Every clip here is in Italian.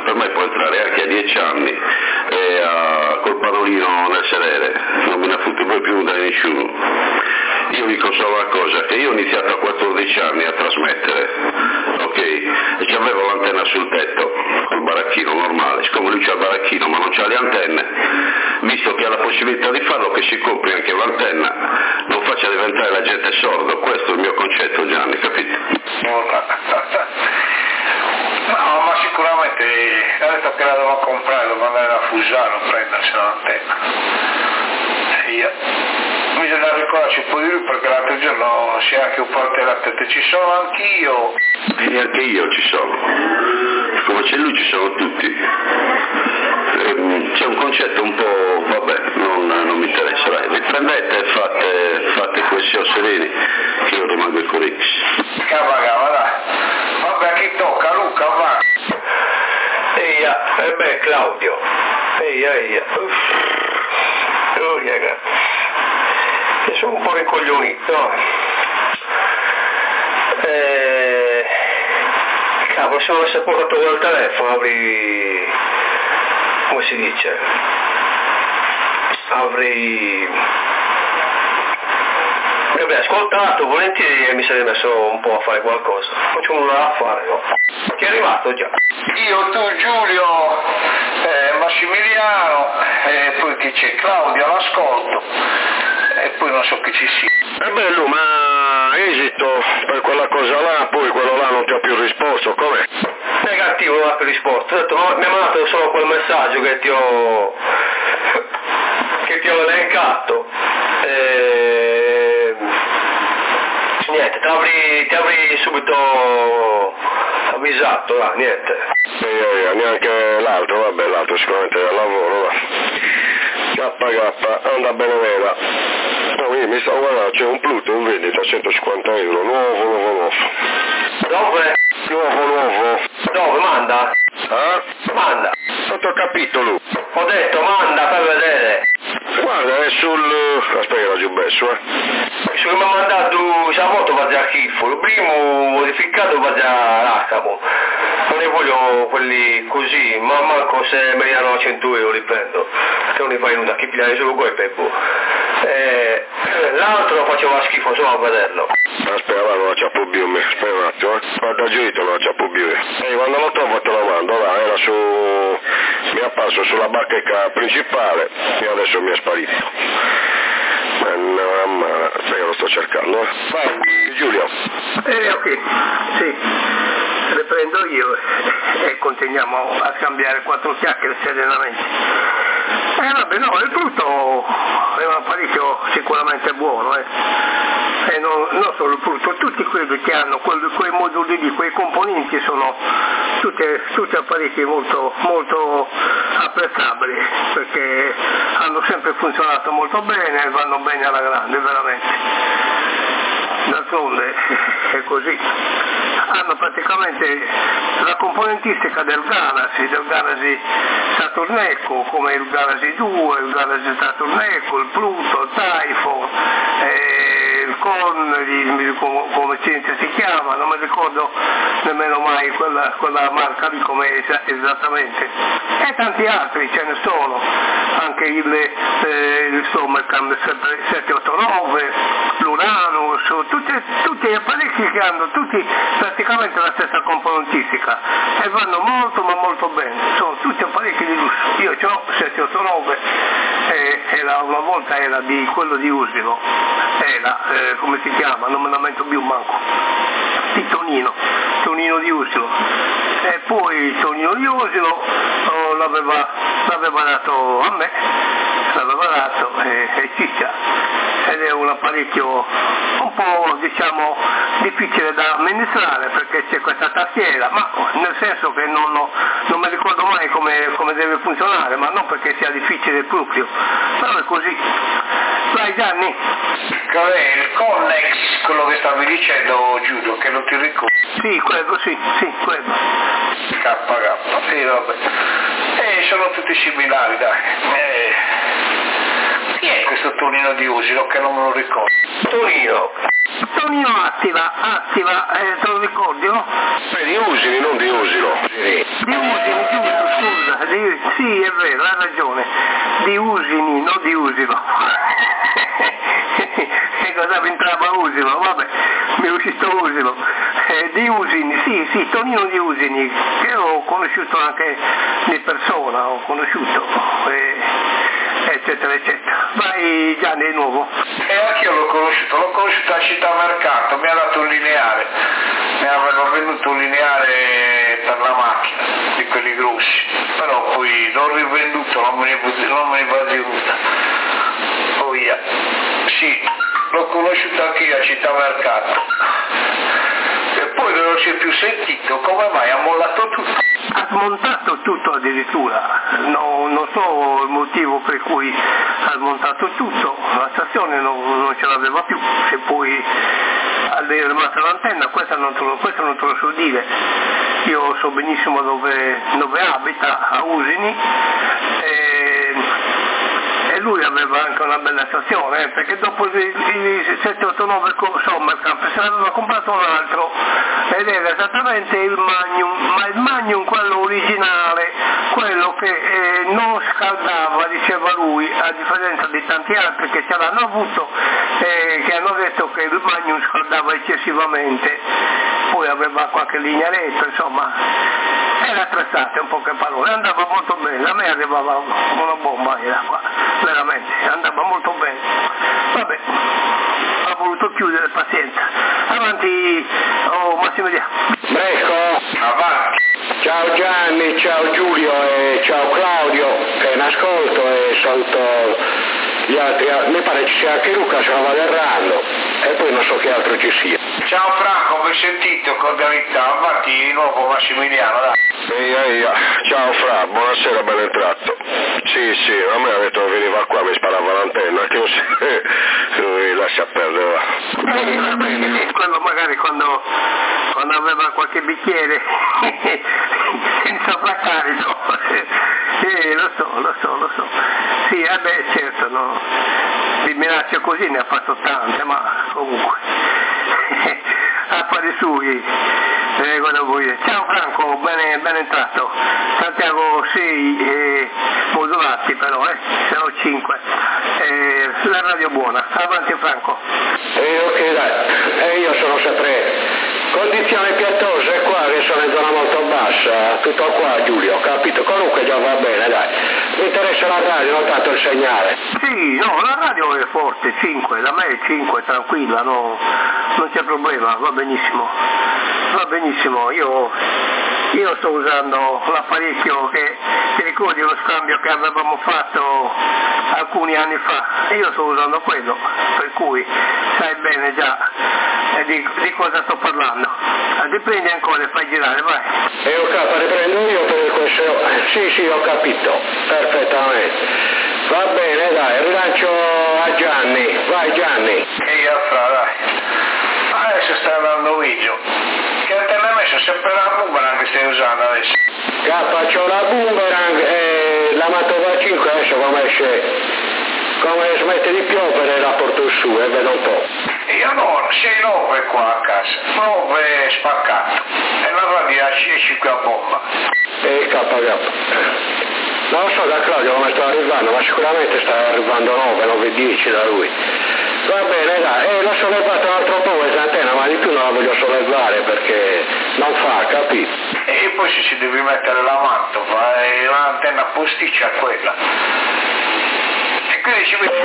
per me può entrare anche a 10 anni col pannolino nel sedere, non me ne fotte poi più da nessuno. Io dico solo una cosa, che io ho iniziato a 14 anni a trasmettere, ok? E c'avevo l'antenna sul tetto, col baracchino normale, siccome lui c'ha il baracchino ma non c'ha le antenne, visto che ha la possibilità di farlo, che si compri anche l'antenna, non faccia diventare la gente sordo, questo è il mio concetto, Gianni, capito? No, ma sicuramente ha detto che la devo comprare, devo andare a Fusaro a prendersi l'antenna. Bisogna ricordarci un po' di lui, perché l'altro giorno si è anche un po' alterato, ci sono anch'io. E anche io ci sono, come c'è lui ci sono tutti. C'è un concetto un po', vabbè, non mi interessa, dai, vi prendete e fate questi sereni, che io rimango il curix. Cava, dai. Vabbè, chi tocca? Luca, va. Eia, Claudio. Eia. Oh, ragazzi. Che sono un po' ricoglionito. Cavolo, se non avessi portato il telefono avrei, come si dice, avrei ascoltato volentieri e mi sarei messo un po' a fare qualcosa. Non c'è nulla da fare, no? Chi è arrivato già? Io, tu, Giulio, Massimiliano, e poi chi c'è? Claudio all'ascolto, e poi non so chi ci sia. È bello, ma esito per quella cosa là, poi quello là non ti ha più risposto, com'è? Negativo, non ha più risposto. Ho detto, mi ha mandato solo quel messaggio che ti ho elencato. Niente, ti avrei subito avvisato, niente. Neanche l'altro, vabbè, l'altro sicuramente è al lavoro, va. K, anda bene vera. No, io mi stavo guardando, c'è un Pluto in vendita a 150 euro, nuovo. Dove? Nuovo. Dove? Manda? Manda. Sotto capitolo. Ho detto manda per vedere. Guarda, è sul... aspetta, giù besso, Su che mi ha mandato la moto va già schifo, il primo modificato va già racamo. Non ne voglio quelli così, ma manco se me li danno a 100 euro li prendo. Che non li fai nulla, chi pigliare solo quel peppo. L'altro faceva schifo solo a vederlo. Aspetta, va, non la ciappo più, aspetta un attimo, Guarda giù, non la ciappo più. Quando lo trovo te lo mando, là, era su... mi è apparso sulla bacheca principale e adesso mi è sparito. Aspetta, lo sto cercando. Vai, Giulio. Ok, sì. Le prendo io e continuiamo a scambiare 4 chiacchiere serenamente. Vabbè, no, il frutto è un apparecchio sicuramente buono, E non solo il frutto, tutti quelli che hanno quei moduli lì, quei componenti sono tutti apparecchi molto, molto apprezzabili, perché hanno sempre funzionato molto bene e vanno bene alla grande, veramente. D'altronde è così. Hanno praticamente la componentistica del Galaxy Saturn Echo, come il Galaxy 2, il Galaxy Saturn Echo, il Pluto, il Typhoon, il Con, come si chiama, non mi ricordo nemmeno mai quella marca lì come esattamente, e tanti altri ce ne sono, anche il Sommercam 789, l'Uranus, tutti gli apparecchi che hanno tutti praticamente la stessa componentistica e vanno molto ma molto bene, sono tutti apparecchi di lusso. Io ho 789 una volta era di quello di Usino, come si chiama, non me la metto più manco, di Tonino di Usino, e poi Tonino di Usino l'aveva dato a me, e ciccia, ed è un apparecchio un po' diciamo difficile da amministrare perché c'è questa tastiera, ma nel senso che non mi ricordo mai come deve funzionare, ma non perché sia difficile proprio, però è così. Vai Gianni. Il Connex, quello che stavi dicendo Giulio, che non ti ricordo. Sì, quello. KK, sì, vabbè. Sono tutti similari, dai. Chi è questo Tonino di Usino che non me lo ricordo? Tonino attiva, te lo ricordi, no? Di Usini, non di Usino. Di Usini, giusto. sì, è vero, ha ragione, di Usini, non di Usino. Che cosa entrava Usino? Vabbè, mi è uscito Usino. Di Usini, sì, Tonino di Usini, che ho conosciuto anche di persona, eccetera, eccetera. Vai Gianni di nuovo. Anch'io l'ho conosciuto a Città Mercato, mi ha dato un lineare, mi aveva venduto un lineare per la macchina, di quelli grossi, però poi l'ho rivenduto, non me ne va venuta. Oh yeah. Sì, l'ho conosciuto anch'io a Città Mercato. E poi non si è più sentito, come mai ha mollato tutto? Ha smontato tutto addirittura, non so il motivo per cui ha smontato tutto, la stazione non ce l'aveva più, e poi è rimasta l'antenna, questo non te lo so dire, io so benissimo dove abita, a Usini, e lui aveva anche una bella stazione, perché dopo i 789 Sommerkamp se l'aveva comprato un altro, ed era esattamente il Magnum, ma il Magnum quello originale, quello che non scaldava, diceva lui, a differenza di tanti altri che ce l'hanno avuto, che hanno detto che il Magnum scaldava eccessivamente, poi aveva qualche lignaretto, insomma, era attrezzato, in poche parole, andava molto bene, a me arrivava una bomba, era qua, veramente, andava molto bene. Vabbè, ha voluto chiudere, pazienza. Avanti, Massimiliano. Brecco, Avanti. ciao Gianni, ciao Giulio e ciao Claudio, che è in ascolto, e saluto gli altri. Mi pare ci sia anche Luca, se non vado errando, e poi non so che altro ci sia. Ciao Franco, ben sentito, cordialità, avanti di nuovo Massimiliano, dai. Eia, ciao Fra, buonasera, ben entrato. Sì, a me ha detto che veniva qua, mi sparava l'antenna, che lui lascia perdere, va. Va bene, sì, quello magari quando aveva qualche bicchiere senza placarico, lo so. Sì, certo, no. Di minacce così ne ha fatto tante, ma comunque affari suoi. Ciao Franco, ben entrato. Santiago 6 modulati però, siamo 5. La radio buona, avanti Franco. Ok dai, io sono sempre condizioni pietose qua, che sono in zona molto bassa, tutto qua Giulio, capito? Comunque già va bene, dai. Mi interessa la radio, non tanto il segnale. Sì, no, la radio è forte, 5, da me è 5, tranquilla, no, non c'è problema, va benissimo, io sto usando l'apparecchio che ti ricordi lo scambio che avevamo fatto alcuni anni fa, io sto usando quello, per cui sai bene già di cosa sto parlando. Riprendi ancora e fai girare, vai. E riprendo io per questo. Sì, ho capito, perfettamente. Va bene, dai, rilancio a Gianni, vai Gianni. E io dai. Adesso stai andando Vigio. Che te l'hai messo sempre la boomerang che stai usando adesso? C'ho la boomerang e la Matova 5 adesso come smette di piovere la porto su e vedo un po'. Io no, 6-9 qua a casa, 9 spaccato e la radio a 5 a bomba. E non lo so da Claudio come sta arrivando, ma sicuramente sta arrivando 9-10 da lui. Va bene dai, l'ho sollevato un altro po' questa antenna, ma di più non la voglio sollevare perché non fa, capito? E poi se ci devi mettere la mantova, l'antenna posticcia quella. E quindi ci metti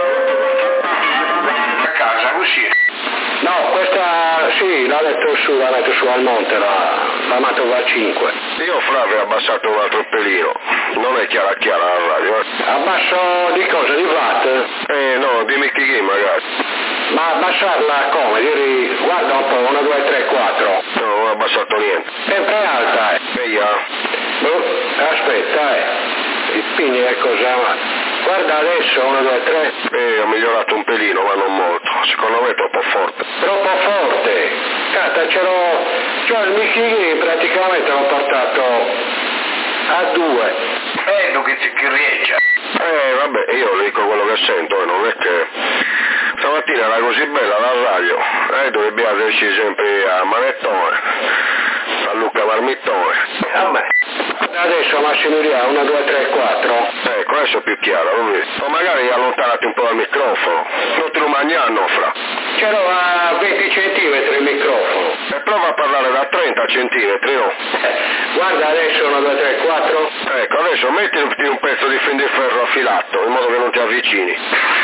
a casa così. No, questa sì, la metto su al monte, la Matova 5. Io Flavio ho abbassato un altro pelino, non è chiara la radio. Abbasso di cosa? Di watt? No, di Mickey G magari. Ma abbassarla come? Direi, guarda un po', 1, 2, 3, 4. No, non ho abbassato niente. Sempre alta, aspetta, il pigni è cosa. Guarda adesso, 1, 2, 3. Ho migliorato un pelino, ma non molto. Secondo me è troppo forte. Troppo forte? Cata, c'ho il Mickey praticamente l'ho portato a 2. Bello che ti riesce. Vabbè, io dico quello che sento, non è che stamattina era così bella la radio, dovrebbe esserci sempre a Manettone, a Luca Marmittone. Vabbè, Adesso Massimiliano, 1, 2, 3, 4. Ecco, adesso è più chiaro, o magari allontanati un po' dal microfono, non te lo mangiano fra. C'ero a 20 centimetri il microfono. E prova a parlare da 30 centimetri, no? Guarda adesso 1, 2, 3, 4. Ecco, adesso metti un pezzo di fil di ferro affilato, in modo che non ti avvicini.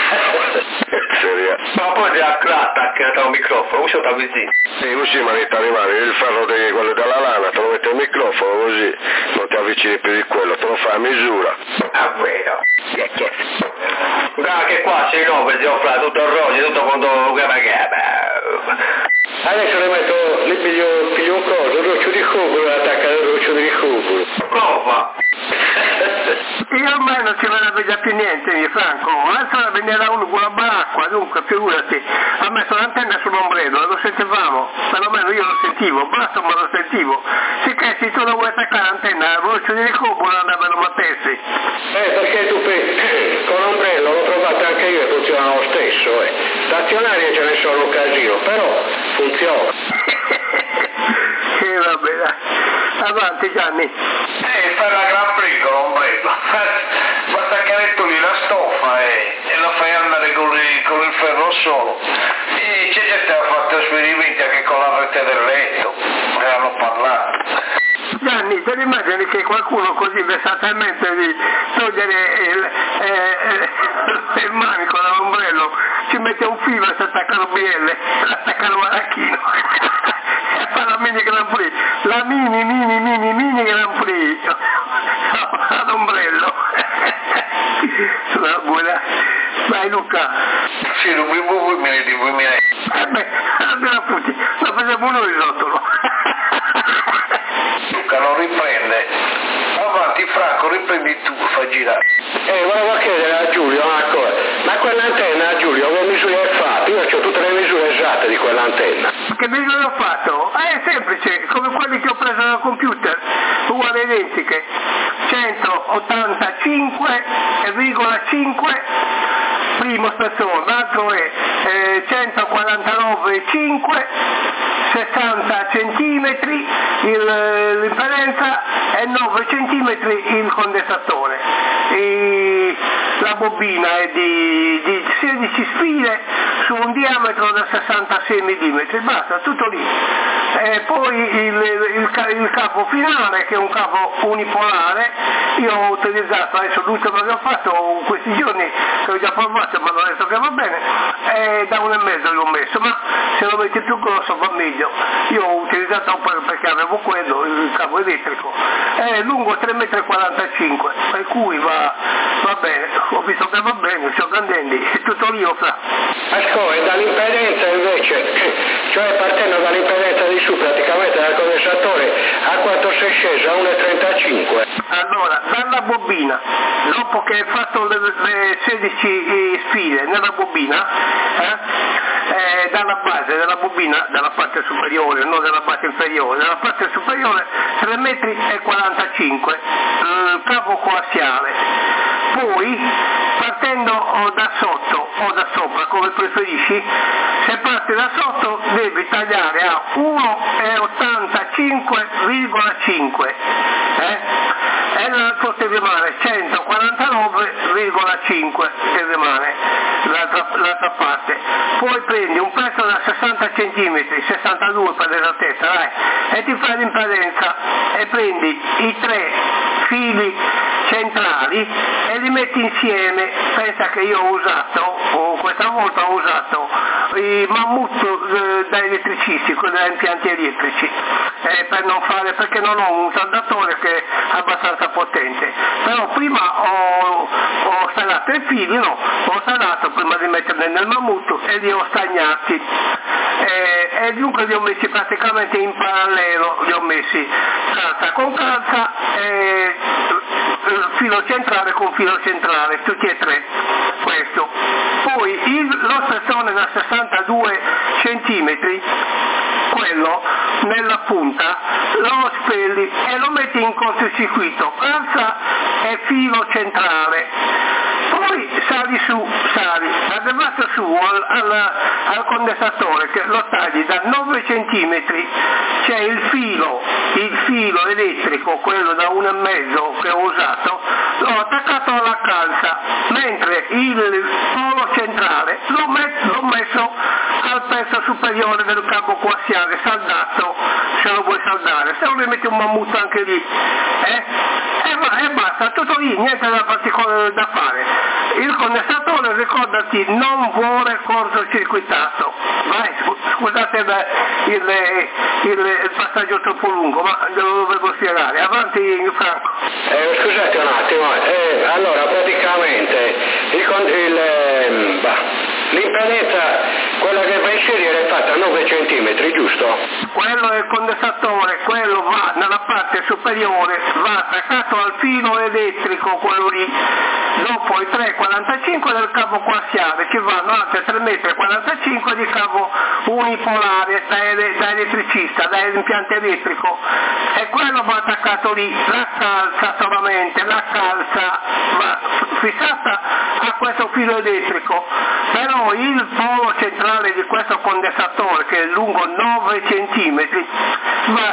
Ma poi ti accratta che da un microfono, così ti avvicini. Sì, così ma rimane il ferro di quello della lana, te lo metti al microfono così non ti avvicini più di quello, te lo fai a misura. Ah, vero. Guarda che qua si rompe, si offre tutto il rosso, tutto quando adesso le metto, le piglio un coso, un roccio di cubolo, attacca il roccio di cubolo. Come? Io ormai non ci verrebbe già più niente, mio Franco, adesso veniva uno con la baracqua, dunque figurati, ha messo l'antenna sull'ombrello, lo sentivamo, perlomeno io lo sentivo, basta ma lo sentivo, sicché se tu non vuoi attaccare l'antenna al roccio di cubolo andava a battessi. Perché tu con l'ombrello l'ho provato anche io e funziona lo stesso, stazionarie ce ne sono un casino, però funziona. Vabbè, dai. Avanti Gianni. Fai la Gran Prix con l'ombrello. Basta che metto lì la stoffa e la fai andare con il ferro solo. E c'è gente che ha fatto esperimenti anche con la rete del letto, ne hanno parlato. Gianni, te immagini che qualcuno così versatilmente di togliere il manico dall'ombrello ci mette un filo e si attacca l'OBL, attacca il maracchino e fa la mini Grand Prix, la mini Grand Prix all'ombrello. Buona. Vai Luca. Sì, non mi abbiamo tutti, lo facciamo noi il rotolo. Luca non riprende. Avanti Franco, riprendi tu, fai girare. Volevo chiedere a Giulio una cosa, ma quell'antenna Giulio che misure è fatta? Io ho tutte le misure esatte di quell'antenna. Che misure ho fatto? È semplice, come quelli che ho preso dal computer, uguali identiche. 185,5 primo spessore, l'altro è 149,5, 60 centimetri l'impedenza e 9 centimetri il condensatore. La bobina è di 16 spine su un diametro da 66 mm, basta, tutto lì. Poi il capo finale che è un capo unipolare, io ho utilizzato, adesso l'ultimo che ho fatto questi giorni, che ho già provato ma non adesso che va bene, da 1,5 l'ho messo, ma se lo metti più grosso va meglio. Io ho utilizzato un po' perché avevo quello, il cavo elettrico, è lungo 3,45 m, per cui va bene, ho visto che va bene, sto grandendo, è tutto lì fra. Ascolta, dall'impedenza invece, cioè partendo dall'impedenza di su praticamente dal condensatore, a quanto sei sceso? A 1,35. Allora, dalla bobina, dopo che hai fatto le 16 spine nella bobina, dalla base della bobina, dalla parte superiore, non dalla parte inferiore, dalla parte superiore 3,45 m, cavo coassiale. Poi, partendo da sotto o da sopra, come preferisci, se parti da sotto devi tagliare a 1,85,5 e l'altro ti rimane 149,5 ti rimane l'altra parte. Poi prendi un pezzo da 60 cm, 62 per l'esattezza, dai, e ti fai l'impedenza e prendi i 3 fili centrali e li metti insieme. Pensa che io ho usato, questa volta ho usato i mammut da elettricisti, quelli da impianti elettrici, per non fare, perché non ho un saldatore che è abbastanza potente, però prima ho stagliato i fili, ho stagliato prima di metterli nel mammut e li ho stagnati, e dunque li ho messi praticamente in parallelo, li ho messi calza con calza, filo centrale con filo centrale, tutti e tre, questo. Poi lo spessore da 62 centimetri, quello nella punta lo spelli e lo metti in cortocircuito, calza e filo centrale. Poi poi sali, arrivato su al condensatore che lo tagli da 9 centimetri, c'è il filo elettrico, quello da 1,5 che ho usato, l'ho attaccato alla calza, mentre il polo centrale l'ho messo al pezzo superiore del cavo coassiale, saldato, se lo vuoi saldare, se no ne metti un mammut anche lì, e basta, tutto lì, niente da particolare da fare. Il condensatore, ricordati, non vuole cortocircuitato. Vai, scusate il passaggio troppo lungo, ma lo dovevo spiegare. Avanti Franco. Scusate un attimo, allora praticamente l'impedenza, quella che va a inserire, è fatta a 9 centimetri, giusto? Quello è il condensatore, quello va nella parte superiore, va attaccato al filo elettrico, quello lì, dopo i 3,45 del cavo coassiale ci vanno altri 3,45 m di cavo unipolare da elettricista, da impianto elettrico, e quello va attaccato lì, la calza solamente, la calza va fissata a questo filo elettrico, però il polo centrale di questo condensatore, che è lungo 9 centimetri, va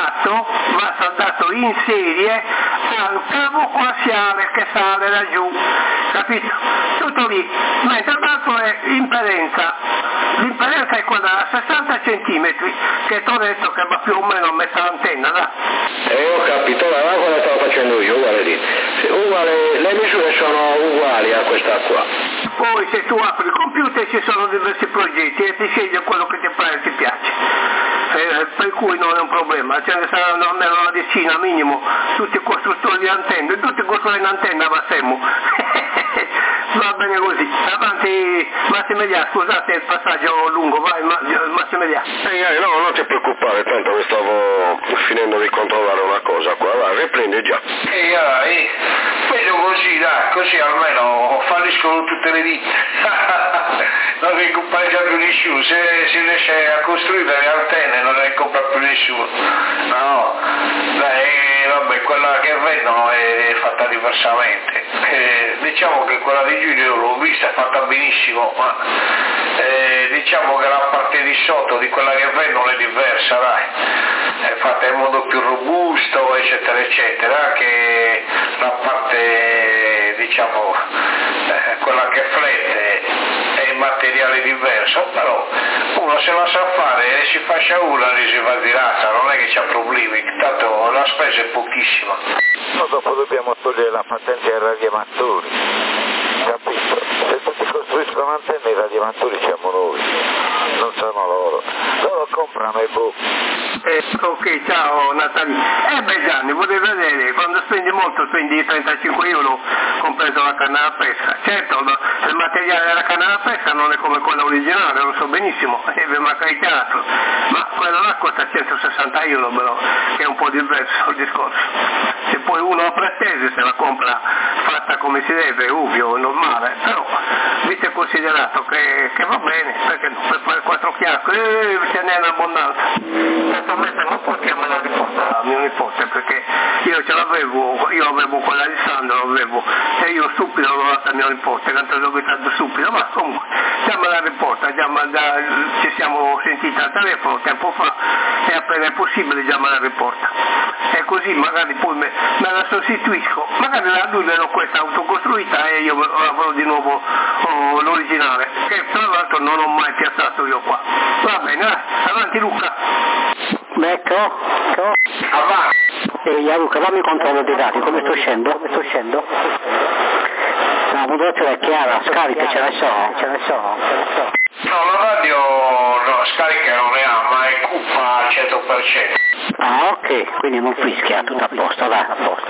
saldato in serie al cavo coassiale che sale laggiù, capito? Tutto lì, mentre l'altro è impedenza. L'impedenza è quella da 60 centimetri, che ti ho detto che va più o meno a metà l'antenna, là. Ho capito, ma quella stavo facendo io, uguale lì. Le misure sono uguali a questa qua. Poi se tu apri il computer ci sono diversi progetti e ti scegli quello che ti pare e ti piace. Per cui non è un problema, ce ne saranno almeno una decina minimo, tutti i costruttori di antenne, tutti costruendo antenna va Semu. Va bene così, avanti Massimiliano, scusate il passaggio lungo, vai Massimiliano. No, non ti preoccupare, tanto che stavo finendo di controllare una cosa qua, vai, riprendi già. Meglio così, dai, così almeno falliscono tutte le ditte. Non ne compra già più nessuno, se riesce a costruire le antenne non ne compra più nessuno. No, dai, vabbè, quella che vendono è fatta diversamente. Diciamo che quella di Giulio l'ho vista, è fatta benissimo, ma diciamo che la parte di sotto di quella che vendono è diversa, dai. È fatta in modo più robusto, eccetera, eccetera, anche la parte, diciamo, quella che flette è materiale diverso, però uno se la sa fare e si faccia una e si va di razza, non è che c'ha problemi, tanto la spesa è pochissima. No, dopo dobbiamo togliere la patente ai radioamatori, capito? Se tutti costruiscono antenne i radioamatori siamo noi, non sono loro comprano i ok, ciao Natali. Beh Gianni, volevi vedere, quando spendi molto spendi 35 euro compreso la canna da pesca. Certo, il materiale della canna da pesca non è come quella originale, lo so benissimo, vi manca il chiaro, ma quella là costa 160 euro però, che è un po' diverso il discorso. Se poi uno a pretese se la compra fatta come si deve, ovvio, normale, però visto e considerato che va bene, perché no, per fare 4 chiacchiere ce n'è un'abbondanza. Naturalmente non possiamo la riportare a mio nipote, perché io ce l'avevo, io avevo quella di Sandro, e io stupido l'ho data a mio nipote, tanto dove tanto stupido, ma comunque chiama la riporta, ci siamo sentiti al telefono tempo fa e appena è possibile chiama la riporta. E così magari poi me la sostituisco, magari a lui le ho questa autocostruita e io avrò di nuovo l'originale, che tra l'altro non ho mai piazzato io qua. Va bene, avanti Luca. Ecco. Avanti. Luca, fammi controllo dei dati, come sto scendo? La modulazione è chiara, scariche ce ne sono. No, la radio no, scarica non ne ha, ma è cupa al 100%. Ah, ok, quindi non fischia, tutto a posto, dai.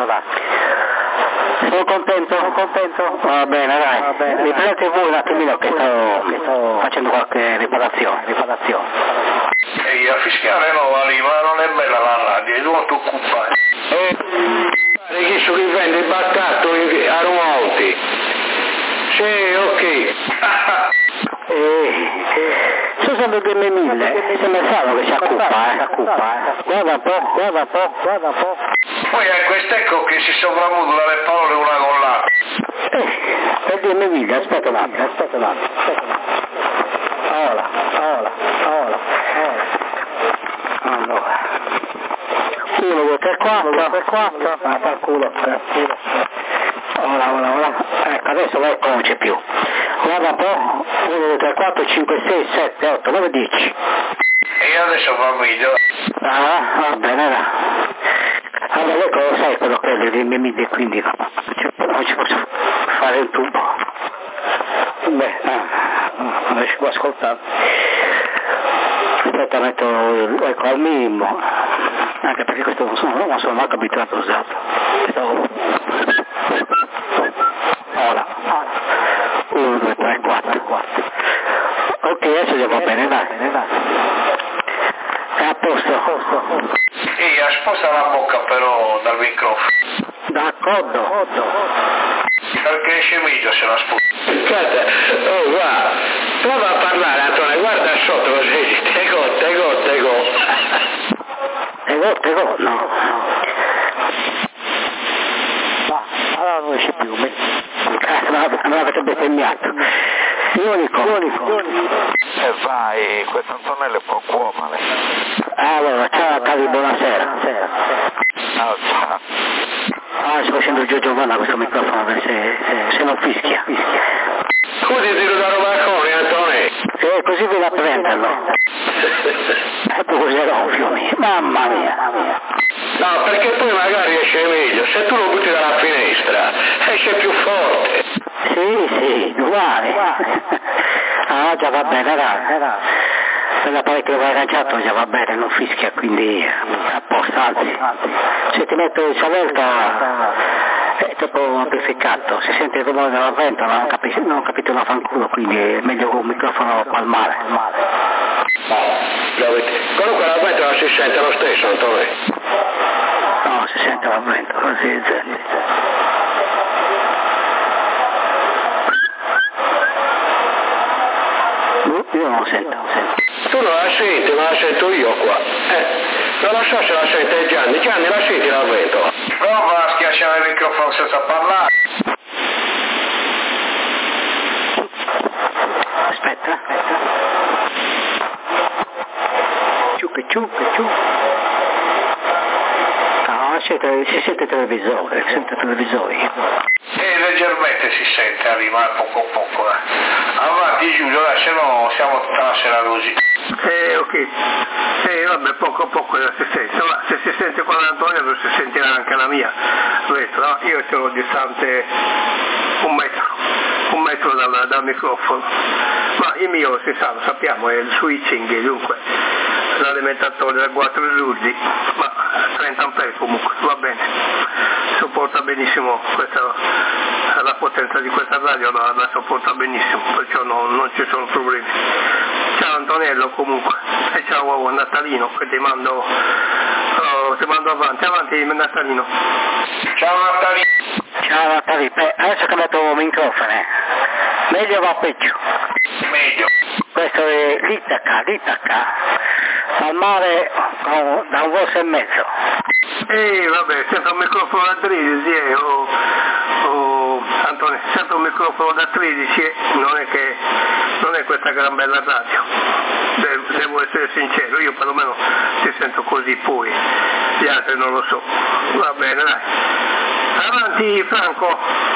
Sono contento? Va bene, dai. Riprendete voi un attimino che sto facendo qualche riparazione. E a fischiare no, lì, ma non è bella la radio, è molto occupata. Chi su chi vende il battato a Rumonti? Sì, ok. Sono sempre 2.000, sembra strano che si occupa. Guarda un po'. Poi è quest'ecco che si sopravmodula le parole una con l'altra. Per dirmi Viglia, aspetta un attimo. Ora. Allora. 1, 2, 3, 4, dal culo. Ora. Ecco, adesso ecco non c'è più. Guarda un po', 1, 2, 3, 4, 5, 6, 7, 8, 9, 10. E io adesso va meglio. Va bene, allora lei cosa sai quello che è le mie midi, quindi non ci posso fare un tubo. Beh, non riesco a ascoltare. Aspetta, metto ecco al minimo, anche perché questo non sono mai abituato a usarlo. Ora 1, 2, 3, 4. Ok, adesso già va bene, dai. È a posto. Sì, sposta la bocca però dal microfono. D'accordo. Perché esce meglio se la sposta. Guarda, guarda, prova a parlare Antonio, guarda sotto così, tego. Tego, no. Ma, allora non esce più, me l'avete bestemmiato. L'unico. E vai, questo Antonello è un po' cuomale. Allora, ciao Cali, buonasera. Ciao. Sto facendo giù Giovanna questo microfono, se non fischia. Scusi, tiro da Robacone, Antonio. Così viene a prenderlo. E poi userò fiumi. Mamma mia. No, perché poi magari esce meglio, se tu lo butti dalla finestra, esce più forte. Sì, uguale. Già va bene, dai. Per l'apparecchio che ho agganciato già va bene, non fischia, quindi a posto, anzi. Se ti metto in saletta è troppo amplificato, si sente il rumore della ventola, non capito una fanculo, quindi è meglio con un microfono palmare. Comunque la ventola si sente lo stesso, Antonio. No, si sente la ventola, si sente. Io non sento. Tu non la senti, ma la sento io qua. Non lo so se la sente Gianni. Gianni, la senti la ventola? Prova a schiacciare il microfono senza parlare. Aspetta. Ciu. No, si sente televisore, Leggermente si sente, arriva poco. Avanti Giulio, se no siamo tutta la sera così. Ok. Vabbè, poco si sente, ma se si sente con Antonio si sentirà anche la mia. Questo, no? Io sono distante un metro dal microfono. Ma il mio lo sappiamo, è il switching, dunque l'alimentatore da 4 risulti, ma 30 ampere comunque, va bene, sopporta benissimo la potenza di questa radio, la sopporta benissimo, perciò non ci sono problemi. Ciao Antonello comunque, e ciao Natalino, che ti mando avanti Natalino. Ciao Natalino, adesso ho cambiato microfono, meglio va peggio? Meglio. Questo è l'Itaca, al mare da 1 voce e mezzo. Vabbè, sempre un microfono da 13, Antonio, sempre un microfono da 13, non è questa gran bella radio, devo essere sincero, io perlomeno ti sento così, poi gli altri non lo so. Va bene, dai. Avanti Franco.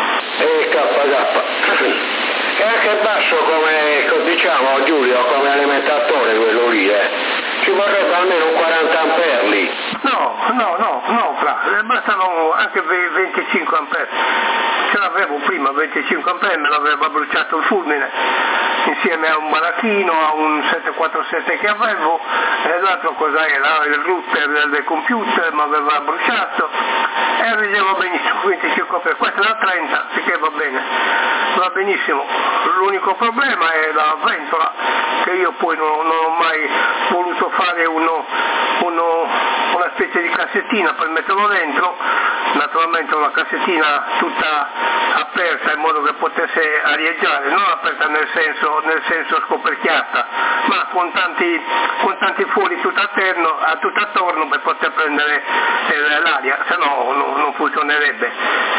KK. È anche basso come, diciamo Giulio, come alimentatore quello lì, Ci vorrebbe almeno un 40 ampere lì. No, bastano anche 25 ampere. Ce l'avevo prima 25 ampere, me l'aveva bruciato il fulmine insieme a un baracchino, a un 747 che avevo, e l'altro cos'era? Il router del computer mi aveva bruciato e ridevo benissimo, 25 ampere. Questo da 30, che va bene, va benissimo. L'unico problema è la ventola, che io poi non ho mai voluto fare una specie di cassettina per metterlo dentro, naturalmente una cassettina tutta aperta in modo che potesse arieggiare, non aperta nel senso scoperchiata, ma con tanti fuori tutto attorno per poter prendere l'aria, se no non funzionerebbe.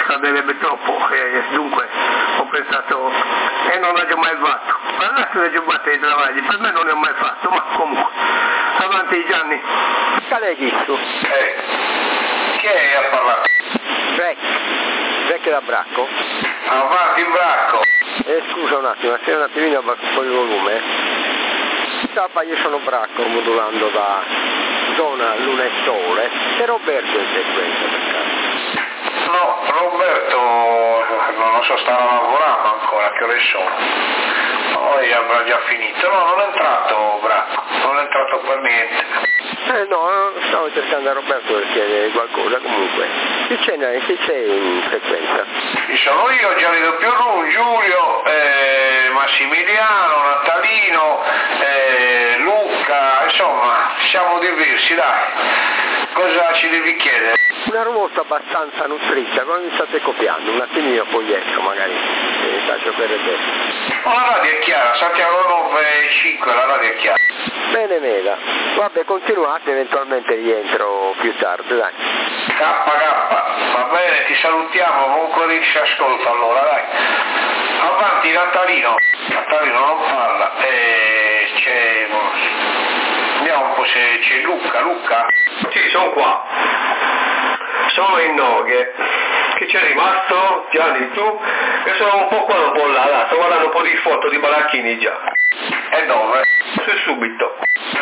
scalderebbe troppo, dunque ho pensato e non l'ho mai fatto. Parlate delle giubbate dei travagli, per me non ne ho mai fatto, ma comunque avanti Gianni. Caleghisto. Chi è a parlare? Vecchio da Bracco. Avanti Bracco. Scusa un attimo, se un attimino abbassi un po' il volume. Io sono Bracco, modulando da zona Luna e Sole. E Roberto in sequenza per caso? No, Roberto non lo so, starà lavorando ancora, che ore sono? Poi avrà già finito. No, non è entrato Bracco, non è entrato per niente. No, stavo cercando a Roberto per chiedere qualcosa, comunque. Chi c'è in sequenza? Ci sono io, Gianni Piorun, Giulio, Massimiliano, Natalino, Luca, insomma, siamo diversi, dai. Cosa ci devi chiedere? Una ruota abbastanza nutrita, come mi state copiando? Un attimino poi esco, magari, mi faccio per vedere. La radio è chiara, Santiago 9.5, la radio è chiara. Bene Meda, vabbè continuate, eventualmente rientro più tardi, dai. Va bene, ti salutiamo, comunque ci ascolta allora, dai. Avanti Natalino non parla, c'è... Vediamo un po' se c'è Luca. Sì, sono qua. Sono in Noghe. Che c'è rimasto? Gianni, tu? Io sono un po' qua, un po' là, sto guardando un po' di foto di Baracchini già. E dove? Su subito.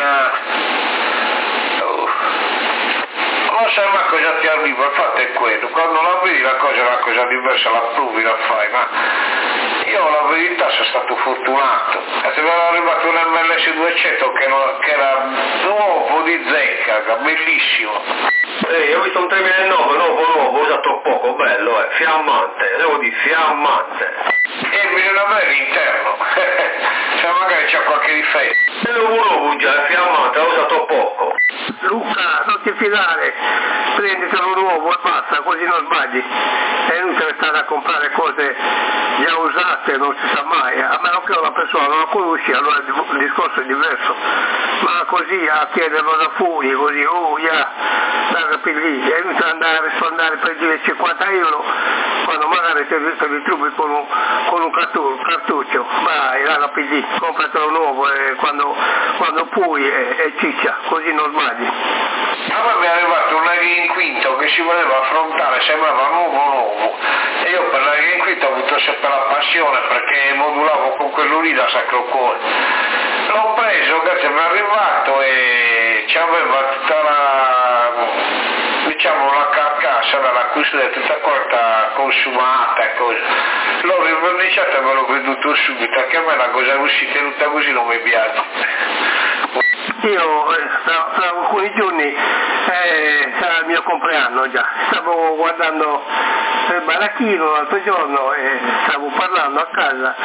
Non sai mai cosa ti arriva, il fatto è quello, quando la vedi la cosa è una cosa diversa, la provi, la fai, ma io la verità sono stato fortunato, se mi era arrivato un MLS 200 che era nuovo di zecca, bellissimo. Io ho visto un 3009, nuovo, usato poco, bello, fiammante, devo dire fiammante. E bisogna avere l'interno, se magari c'è qualche difetto. Nuovo già, è fiammante, l'ho usato poco. Luca, non ti fidare, prenditelo nuovo e basta, così non sbagli. È inutile stare a comprare cose già usate, non si sa mai, a meno che una persona non la conosci, allora il discorso è diverso. Ma così a chiederlo da fuori, così, da capire, è inutile andare a risparmiare per dire 50 euro quando magari te li trovi con un cartuccio. Vai, raga PD, compratelo nuovo quando puoi e ciccia, così non sbagli. A me mi è arrivato un Laghi in quinto che si voleva affrontare, sembrava nuovo, e io per Laghi in quinto ho avuto sempre la passione perché modulavo con quello lì da Sacro Cuore. L'ho preso, grazie, mi è arrivato e c'aveva tutta la carcassa dalla custodia tutta quanta consumata e cose. L'ho riverniciata e me l'ho venduto subito, anche a me la cosa così tenuta così non mi piace. Io tra alcuni giorni sarà il mio compleanno già, stavo guardando il baracchino l'altro giorno e stavo parlando a casa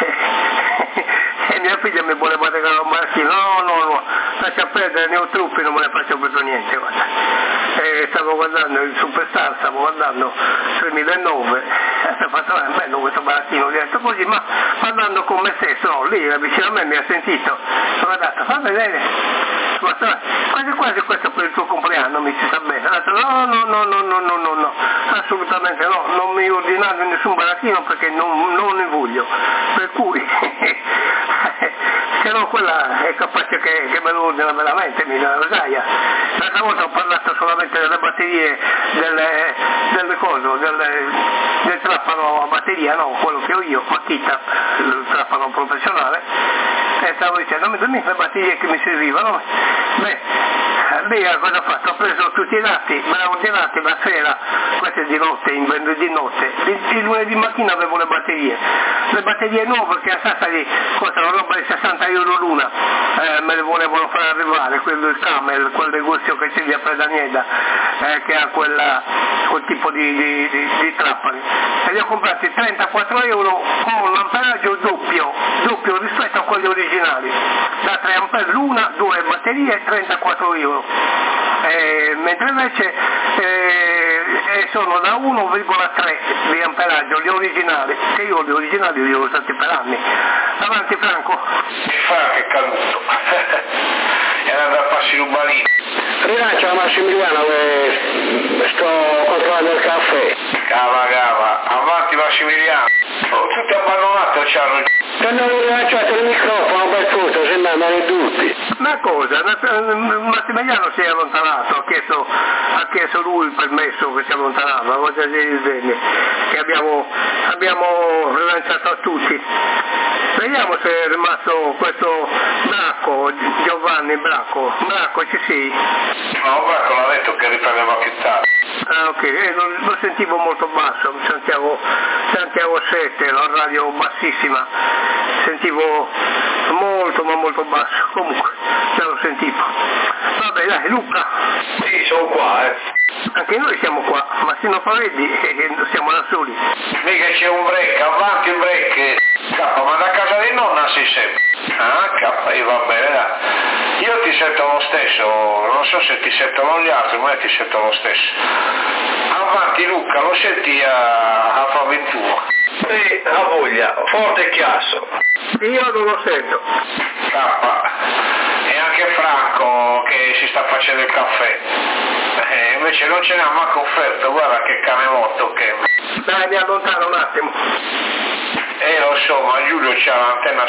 e mia figlia mi voleva regalare un baracchino, no, lascia perdere, ne ho truppi, non me ne faccio più niente, guarda. Stavo guardando il Superstar, stavo guardando 3009, ho fatto bello questo baracchino, ho detto così, ma parlando con me stesso, no, lì vicino a me mi ha sentito, sono andato, fa vedere, quasi questo per il tuo compleanno mi ci sta bene, ho detto no, assolutamente no, non mi ordinate nessun baracchino perché non ne voglio, per cui se no quella è capace che me lo ordina veramente, mi dà la rosaia. L'altra volta ho parlato solamente delle batterie, delle cose, del trapano a batteria, no, quello che ho io, Makita, il trapano professionale, e stavo dicendo, mi le batterie che mi servivano, lei cosa ha fatto? Ho preso tutti i dati, me l'ha ordinati la sera, questo è di notte, in venerdì notte, il lunedì mattina avevo le batterie nuove che a Sassari costano una roba di 60 euro l'una, me le volevano far arrivare, quello del Camel, quel negozio che c'è via Predanieda, che ha quel tipo di trappani, e li ho comprati 34 euro con un amperaggio doppio rispetto a quelli originali, da 3 ampere l'una, 2 batterie, 34 euro, mentre invece sono da 1,3 di amperaggio gli originali, che io gli originali li ho usati per anni. Avanti Franco. Franco è caduto, era da farsi rubalino. Rilancia Massimiliano, sto controllando il caffè. Cava. Massimiliano, tutti abbandonato c'hanno. Se non hai rilanciato il microfono per tutto, se no non tutti. Una cosa, Massimiliano si è allontanato, ha chiesto lui il permesso che si allontanato, una cosa del genere, che abbiamo rilanciato a tutti. Vediamo se è rimasto questo Bracco, Giovanni Bracco, ci sei? No, Bracco l'ha detto che riprendeva più tardi. Ah, ok, lo sentivo molto basso, Santiago 7, la radio bassissima, sentivo molto ma molto basso, comunque, già lo sentivo. Vabbè dai, Luca. Sì, sono qua, Anche noi siamo qua, ma se non fa vedi siamo da soli. Mica c'è un break, avanti il break. Cappa, ma da casa di nonna si sente. Ah, Cappa, io va bene, dai. Io ti sento lo stesso, non so se ti sentono gli altri, ma io ti sento lo stesso. Avanti Luca, lo senti a fa 21. Sì, la voglia, forte e chiasso. Io non lo sento. Cappa. E anche Franco che si sta facendo il caffè. Invece non ce n'ha manco offerto, guarda che cane morto che. Dai, mi allontano un attimo. Lo so, ma Giulio c'ha l'antenna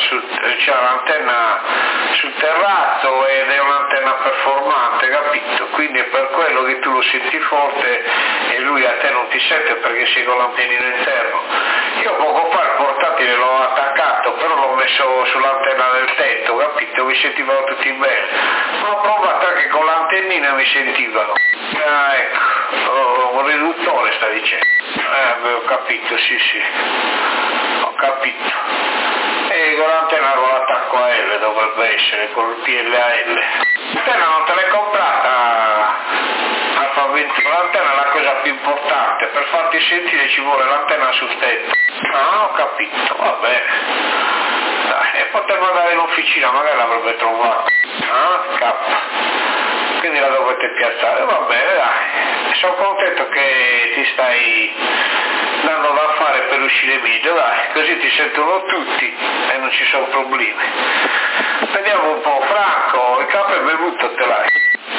sul terrazzo ed è un'antenna performante, capito? Quindi è per quello che tu lo senti forte e lui a te non ti sente perché sei con l'antennino interno. Io poco fa il portatile l'ho attaccato, però l'ho messo sull'antenna del tetto, capito? Mi sentivano tutti bene. Ma ho provato anche con l'antennina e mi sentivano. Ah, ecco, un riduttore sta dicendo. Ho capito, sì. Ho capito. E con l'antenna con l'attacco a L dovrebbe essere, col PLAL. L'antenna non te l'hai comprata Alfa 20, l'antenna è la cosa più importante, per farti sentire ci vuole l'antenna sul tetto. Ah, ho capito, va bene. Dai, e potremmo andare in officina, magari l'avrebbe trovato. Ah, K. Quindi la dovete piazzare, va bene, dai. Sono contento che ti stai dando da fare per uscire meglio, dai, così ti sentono tutti e non ci sono problemi. Vediamo un po', Franco, il caffè bevuto te l'hai?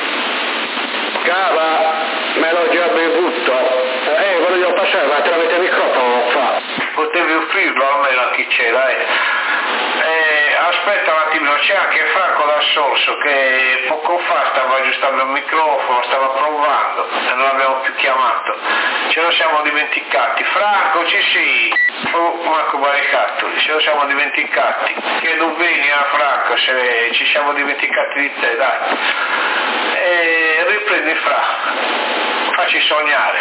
Cava, me l'ho già bevuto. Voglio passare, ma tramite il microfono non fa. Potevi offrirlo almeno a chi c'era, aspetta un attimo, c'è anche Franco da Sorso che poco fa stava aggiustando il microfono, stava provando e non l'abbiamo più chiamato, ce lo siamo dimenticati. Franco, ci sei? Marco Baricattoli, ce lo siamo dimenticati. Chiedo bene a Franco se ci siamo dimenticati di te, dai. E riprendi Fra, facci sognare.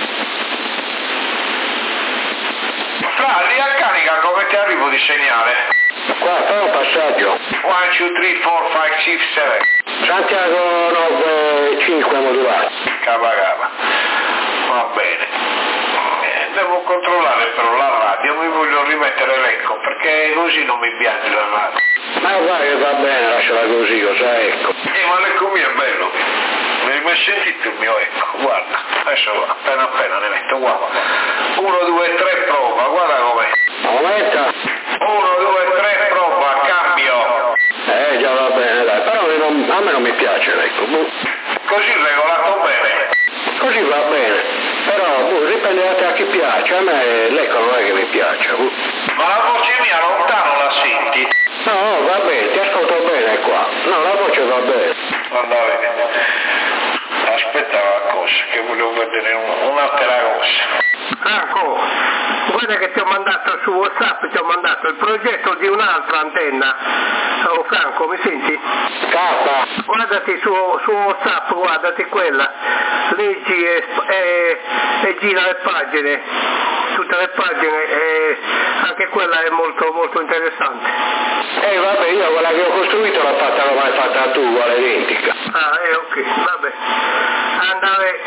Fra, lì a Canica come ti arrivo di segnale? Qua, fai un passaggio. 1, 2, 3, 4, 5, 6, 7. Santiago 9, 5 modulare. Cava. Va bene. Devo controllare però la radio, mi voglio rimettere l'eco, perché così non mi piace la radio. Ma vai, va bene, lasciala così, cosa ecco. Ma l'eco mio è bello. Mi hai sentito il mio eco? Guarda, adesso appena ne metto, guarda. 1, 2, 3, prova, guarda com'è. Aumenta. 1, 2, 3, prova, cambio. Già va bene, dai, però a me non mi piace l'eco. Così regolato bene. Così va bene, però dipende da te a chi piace, a me l'eco non è che mi piace. Ma la voce mia lontano la senti? No, va bene, ti ascolto bene qua. No, la voce va bene. Guarda, aspetta una cosa, che volevo vedere un'altra cosa. Franco, guarda che ti ho mandato su WhatsApp, il progetto di un'altra antenna. Oh Franco, mi senti? Capa. Guardati su WhatsApp, guardati quella, leggi e gira le pagine, tutte le pagine, anche quella è molto molto interessante. Vabbè, io quella che ho costruito l'ho fatta tu, uguale identica. Ah, ok, vabbè. Andare,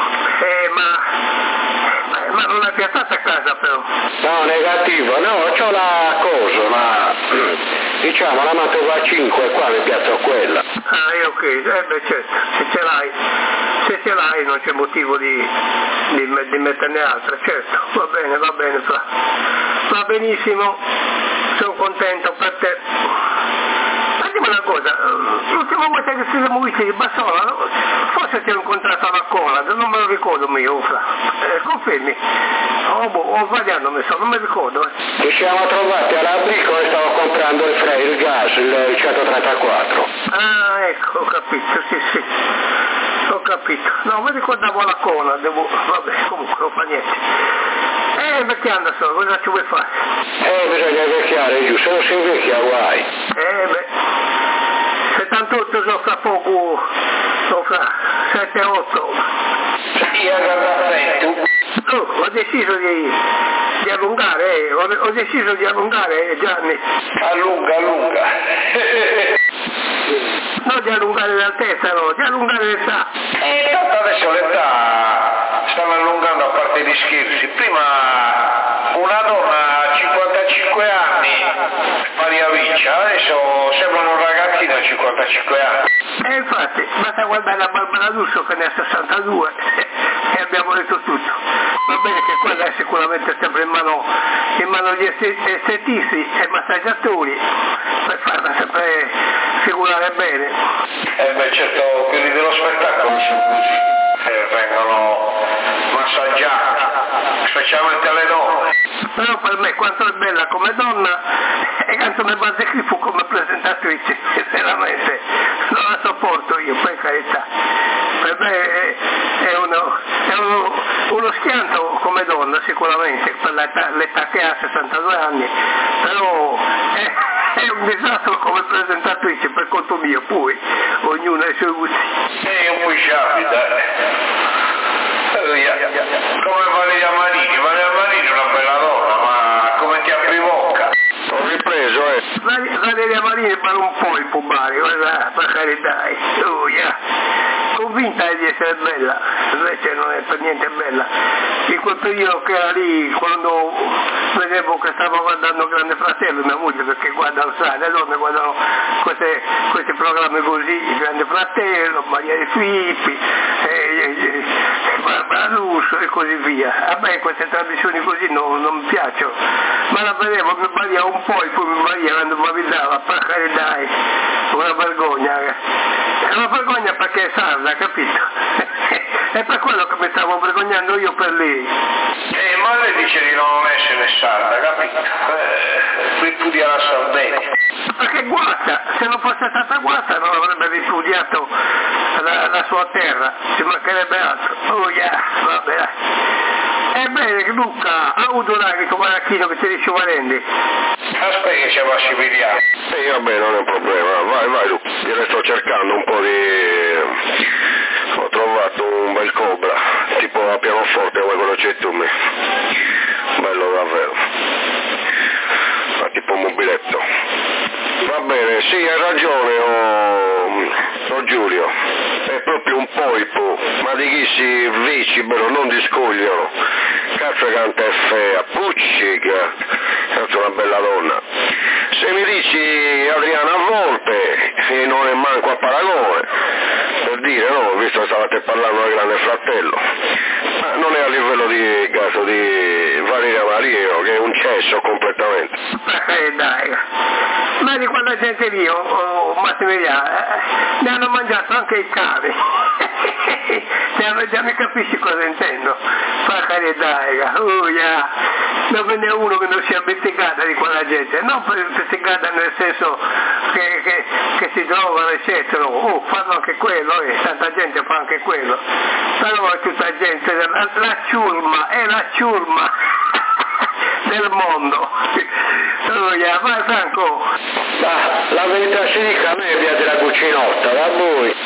ma non l'hai piazzata a casa però? No, negativo, no, c'ho la cosa, diciamo la Mantova 5 qua mi piazzo quella. Ah, ok, beh certo, se ce l'hai non c'è motivo di metterne altre, certo, va bene, va benissimo, sono contento per te. cosa, l'ultima volta che ci siamo visti di Bassola, forse ti ho incontrato alla Conad, non me lo ricordo io, confermi? Ho sbagliato, non mi ricordo. Ci siamo trovati alla Bricco e stavo comprando il gas, il 134. Ah, ecco, ho capito, sì. Ho capito. No, mi ricordavo la Conad, vabbè, comunque non fa niente. Perché Anderson, cosa ci vuoi fare? Bisogna invecchiare, giù, se non si invecchia guai. 78 so fra poco, so fra 7-8. Sì, attento. Ho deciso di allungare, ho deciso di allungare, Gianni. Allunga. No, di allungare l'altezza, no, di allungare l'età. Tanto adesso l'età stanno allungando a parte gli scherzi. Prima una donna a 55 anni paria viccia, adesso sembra un ragazzino a 55 anni. Infatti, basta guardare la Barbara D'Urso che ne ha 62 e abbiamo detto tutto. Va bene che quella è sicuramente sempre in mano agli estetisti e massaggiatori per farla sempre figurare bene. Certo, quelli dello spettacolo sono così, vengono massaggiati, specialmente le donne. Però per me quanto è bella come donna e quanto mi base schifo come presentatrice, veramente non la sopporto io, per carità. Per me è uno schianto come donna sicuramente, per l'età che ha, 62 anni, però è un disastro come presentatrice per conto mio, poi ognuno ha i suoi gusti. Un po' sciabida. Come Valeria Marini è una bella donna, ma come ti apribocca? Ho ripreso, Valeria Marini parla un po' il pubare, guarda, per carità, convinta di essere bella, invece non è per niente bella. In quel periodo che era lì, quando vedevo che stavo guardando Grande Fratello, mia moglie, perché guarda, sai, le donne guardano questi programmi così, il Grande Fratello, Maria De Filippi, Barbara D'Urso e così via. A me queste trasmissioni così non mi piacciono, ma la vedevo, mi sbagliava un po' e poi mi sbagliava quando mi avvisava, per carità, una vergogna. È una vergogna perché è sarda, capito? È per quello che mi stavo vergognando io per lei. Ma lei dice di non essere sarda, capito? Ripudia la Sardegna. Perché guarda, se non fosse stata guarda non avrebbe ripudiato la sua terra, ci mancherebbe altro. Oh yeah, vabbè. Ebbene Luca, ha avuto l'agito maracchino che ti dice Valendi? Aspetta che ci vediamo. Vabbè, non è un problema, vai Luca, io ne sto cercando un po' di... Ho trovato un bel cobra, tipo a pianoforte come quello c'è tu me. Bello davvero. Ma tipo un mobiletto. Va bene, sì, hai ragione, Giulio. È proprio un poipo, ma di chi si vicibero, non di scogliano. Cazzo canta è fea, puccica, cazzo una bella donna. Se mi dici Adriana Volpe, e non è manco a paragone, per dire, no, visto che stavate parlando del Grande Fratello, ma non è a livello di caso di Valeria Marini, che è un cesso completamente. Dai, ma di quella gente lì, Massimiliano, ne hanno mangiato anche i cavi. Già mi capisci cosa intendo? Fa carità, non ve ne è uno che non sia bezzicata di quella gente, non bezzicata nel senso che si trovano eccetera, fanno anche quello, tanta gente fa anche quello, però è tutta gente, la ciurma del mondo. Vai Franco. La verità si dica, a me piace la cucinotta, da voi.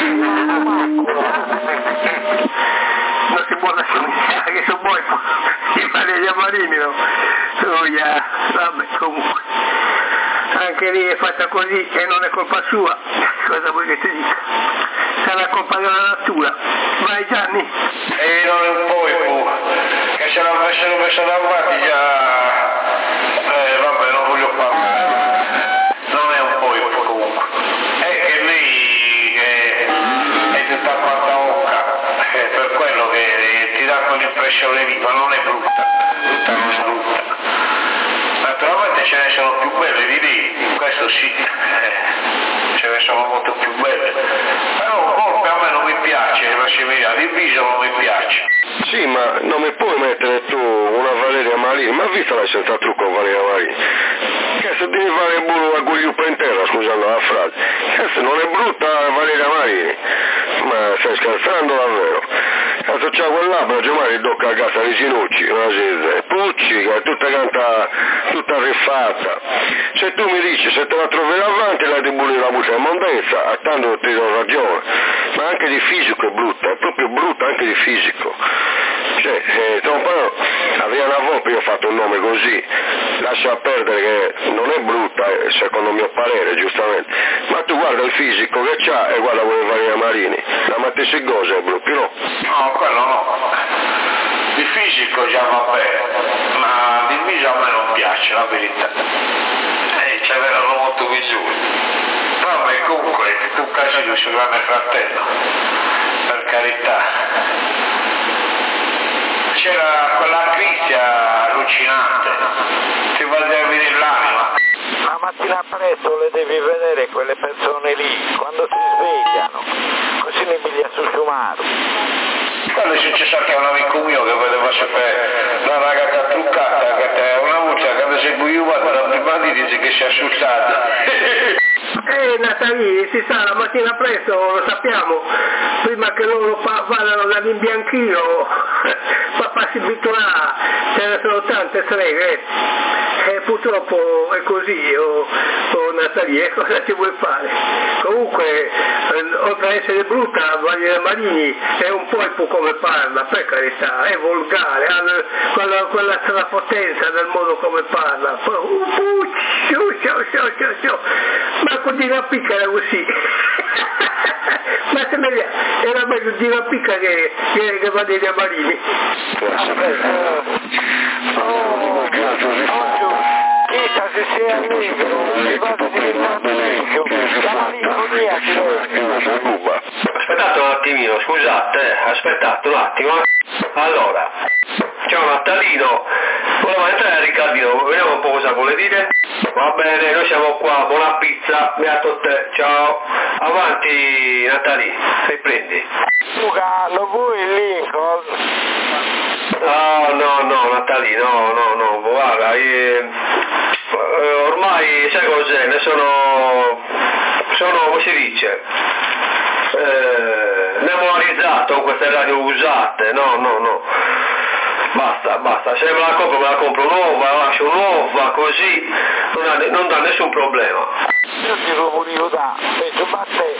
Non si può lasciare che sono poi i Valeria Marini, no? Vabbè, comunque. Anche lì è fatta così e non è colpa sua. Cosa vuoi che ti dica? Sarà colpa della natura. Vai Gianni. Non è un po' che se l'avessero messo davanti già... vabbè, non voglio parlare. Non è un po' comunque. È che lei è tutta quanta occa. È per quello che ti dà quell'impressione lì, ma non è brutta. Brutta non è brutta. Naturalmente ce ne sono più belle di lì, questo sì. Marini, ma vista senza trucco Valeria Marini, che se devi fare il bulo a gugliuppa in terra, scusando la frase, che se non è brutta Valeria Marini, ma stai scherzando davvero? Cazzo c'ha quel labbro, Giovanni tocca a casa di Cinucci, Pucci, che è tutta canta, tutta rifatta. Se tu mi dici, se te la trovi davanti, la deboli la buccia in mondezza, a tanto ti do ragione, ma anche di fisico è brutta, è proprio brutta anche di fisico. Cioè, Adriana Volpe, io ho fatto un nome così, lascia perdere che non è brutta, secondo il mio parere, giustamente, ma tu guarda il fisico che c'ha e guarda come Valeria Marini, la Mattesi Gosa è brutta, no? No, quello no. Di fisico già va bene, ma di viso a me non piace, la verità. Ci avevano molto misure. Vabbè, comunque, tu casino sul Grande Fratello, per carità. C'era quella Cristia allucinante, ti va a vedere l'anima. La mattina presto le devi vedere quelle persone lì, quando si svegliano, così ne piglia su Schumaru. Quello è successo anche a un amico mio che vedeva sempre la ragazza truccata, che è una voce quando si buiva da prima di dice che si è assustata. Natalì, si sa, la mattina presto, lo sappiamo, prima che loro vadano dall'imbianchino a farsi bitolare, ce ne sono tante streghe, e purtroppo è così, Natalì, cosa ti vuoi fare? Comunque, oltre ad essere brutta, Valeria Marini è un po' come parla, per carità, è volgare, ha quella strapotenza del modo come parla, ma continua a piccare così. Ma se meglio, era meglio di una picca che Valeria Marini. Chissà se sei allegro, si va a diventare la malinconia ti ruba. Aspettate un attimino, scusate, aspettate un attimo. Allora, ciao Natalino, volevo entrare a Riccardino, vediamo un po' cosa vuole dire. Va bene, noi siamo qua, buona pizza, beato a te, ciao. Avanti Natalì, riprendi. Luca, lo vuoi il Lincoln? No, Natalì, no, guarda, ormai sai cos'è, ne sono, come si dice, memorizzato con queste radio usate, no. Basta, se me la compro nuova, la lascio nuova, così non dà nessun problema. Io ti lo volevo dare, penso a te.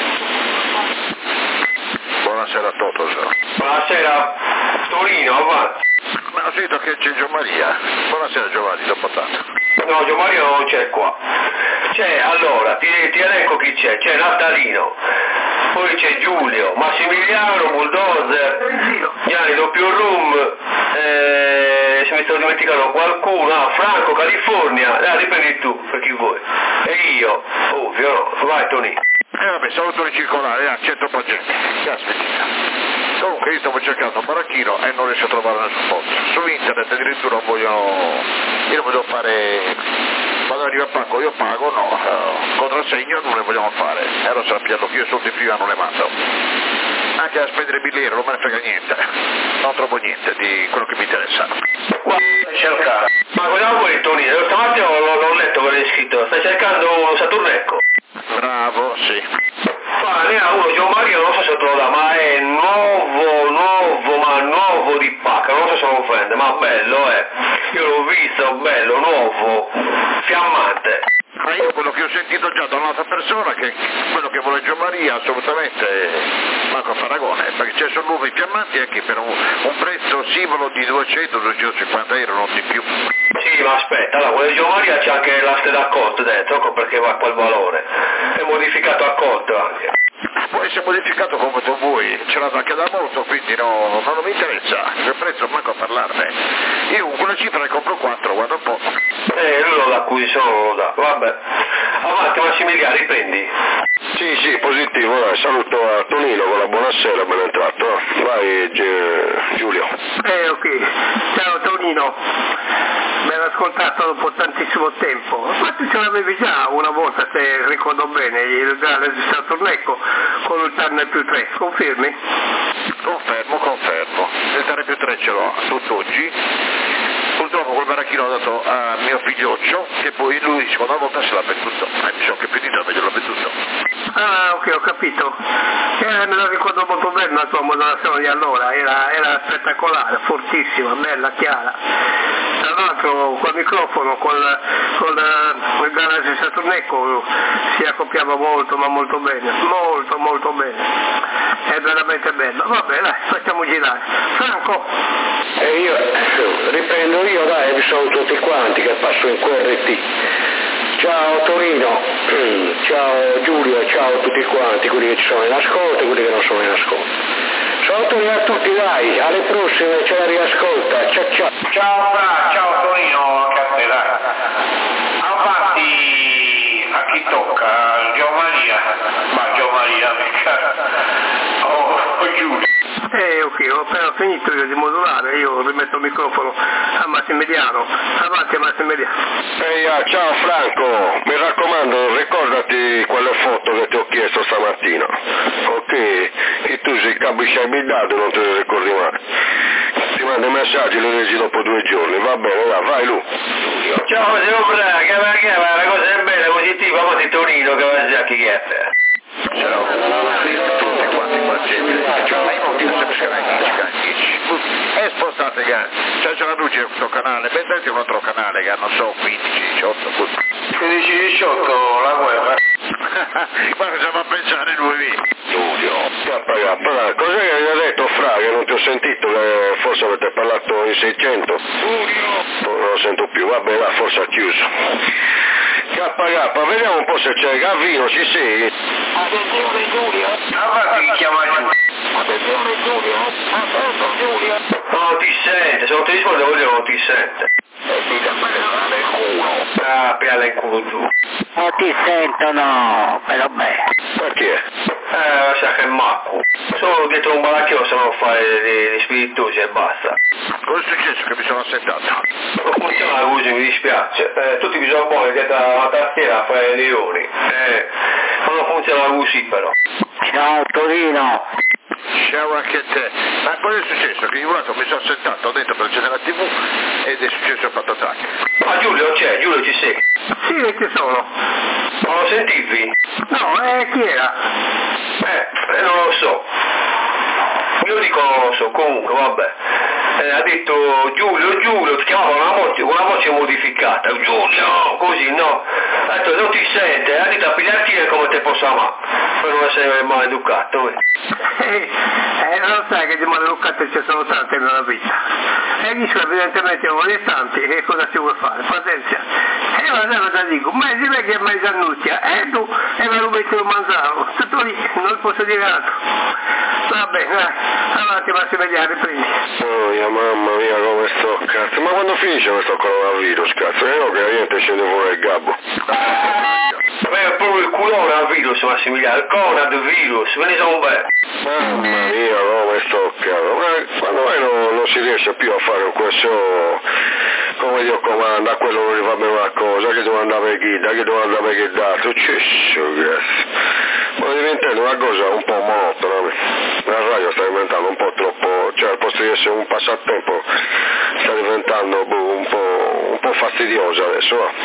Buonasera a tutti. Buonasera Torino, avanti. Ma ho sentito che c'è Gianmaria. Buonasera Giovanni, dopo tanto. No, Gianmaria non c'è qua. Allora, ti elenco chi c'è. C'è Natalino, poi c'è Giulio, Massimiliano, Bulldozer, Gianni Doppio Room, se mi sto dimenticando qualcuno, Franco, California, riprendi tu, per chi vuoi. E io, ovvio, no. Vai Tony. Vabbè, saluto di circolare, c'è troppa gente. Comunque io stavo cercando un baracchino e non riesco a trovare nessun posto. Su internet addirittura io non voglio fare, quando arriva il pacco io pago, no, contrassegno non ne vogliamo fare. E allora sappiamo che io soldi prima non ne mando. Anche a spendere bigliere non me ne frega niente, non trovo niente di quello che mi interessa. Cercare. Ma cosa vuoi Tony? Stamattina l'ho letto che l'hai scritto, stai cercando Saturnecco? Bravo, sì. Ne ha uno Gianmaria, non so se te lo dà, ma è nuovo di pacca, non so se lo prende, ma bello io l'ho visto, bello, nuovo, fiammante. Ma io quello che ho sentito già da un'altra persona, che quello che vuole Gianmaria assolutamente manco a paragone, perché ci sono nuovi fiammanti anche per un prezzo sivolo di 200-250 euro, non di più. Sì, ma aspetta, allora quello di Gianmaria c'è anche l'aste da accolto dentro, ecco perché va a quel valore, è modificato a colto anche. Può essere modificato come tu vuoi, ce l'ha anche da molto, quindi non mi interessa, il prezzo manco a parlarne. Io con quella cifra ne compro 4, guarda un po'. Lui lo dà qui, se non lo dà, vabbè. Avanti Massimiliano, riprendi. Sì, positivo, dai, saluto a Tonino con la buonasera, ben entrato. Vai Giulio. Ok, ciao Tonino. Ben ascoltato dopo tantissimo tempo, ma tu ce l'avevi già una volta, se ricordo bene, il grande di Saturnecco con il Turner più 3, confermi? Confermo, il Turner più 3 ce l'ho tutt'oggi, purtroppo col baracchino dato a mio figlioccio, che poi lui seconda volta se l'ha venduto, mi sono capito meglio l'ha venduto. Ah, ok, ho capito. Me lo ricordo molto bene la tua modulazione di allora, era spettacolare, fortissima, bella, chiara. Tra l'altro col microfono, col garage Saturneco si accoppiava molto, ma molto bene, molto bene. È veramente bello. Vabbè, dai, facciamo girare. Franco? E io riprendo io, dai, vi saluto tutti quanti che passo in QRT. Ciao Torino, ciao Giulio, ciao a tutti quanti, quelli che ci sono in ascolto e quelli che non sono in ascolto. Salutoni a tutti, dai, alle prossime, ce la riascolta, ciao ciao. Ciao Fra, ciao Torino, anche a te, dai. Avanti, a chi tocca? Giovanmaria, ma Giovanmaria, mica. Oh, Giulio. Ok, ho appena finito io di modulare, io rimetto il microfono a Massimiliano. Avanti Massimiliano. Ciao Franco, mi raccomando, ricordati quelle foto che ti ho chiesto stamattina, ok? Che tu sei capo ci hai dato, non te le ricordi mai. Ti mando i messaggi, li leggi dopo 2 giorni, va bene, vai Lu. Ciao signor Braga, ma la cosa è bella, positiva, ma di Torino che va già chi chiede. Ciao, tutti quanti pazienti, ciao, hai motivo sempre scaranici. E spostate c'è una luce questo canale, pensate a un altro canale che hanno so 15, 18, 15-18 la guerra. Ma cosa va a pensare lui? Giulio. Cos'è che mi ha detto Fra, che non ti ho sentito, forse avete parlato in 600? Non lo sento più, vabbè, là, forse ha chiuso. KK, vediamo un po' se c'è Gavino, ci sei? Attenzione Giulio. Avanti, chi chiama Giulio? Attenzione Giulio. Aspetta Giulio. Non ti sente, se non ti risponde voglio non ti sente. Ti da pedalare il culo. Ah, piala in culo giù. Non ti sentono, però beh. Perché? Lascia che è macco. Solo dietro un baracchino se non fai gli spiritosi e basta. Cosa è successo che mi sono assentato? Non funziona la luce, mi dispiace. Tutti bisogna poi dietro la tastiera a fare i leoni. Non funziona la luce però. Ciao Torino. Ciao anche a te. Ma cosa è successo? Che io mi sono assentato dentro per accendere la TV ed è successo il patattacco. Ma Giulio c'è, Giulio ci sei. Sì, ci sono. Non lo sentivi? No, chi era? Non lo so. Io dico non lo so, comunque vabbè. Ha detto Giulio, ti chiamava una voce modificata, Giulio, così no. Ha detto non ti sente, ha detto a pigliarti come te posso amare, per non essere maleducato. Non sai che di maleducate ci sono tante nella vita. E dice evidentemente vuole tanti, e cosa ci vuoi fare? Pazienza. E allora te dico, ma si vede che mai Giannuzia, tu e me lo metti un manzano, tutto lì, non posso dire altro. Va bene, dai, avanti Massimiliano, prendi. Oh, mamma mia come sto, cazzo, ma quando finisce questo coronavirus, cazzo? Io che la gente scende fuori il gabbo. È proprio il coronavirus Massimiliano, il coronavirus, ve ne sono bene. Mamma mia come sto, cazzo, ma quando mai non si riesce più a fare questo, come Dio comanda, quello non gli fa bene una cosa, che devo andare a chi, che devo andare a chi dato, cesso, cazzo. Ma diventando una cosa un po' monotona, la radio sta diventando un po' troppo, cioè al posto di essere un passatempo sta diventando un po' fastidiosa adesso, va.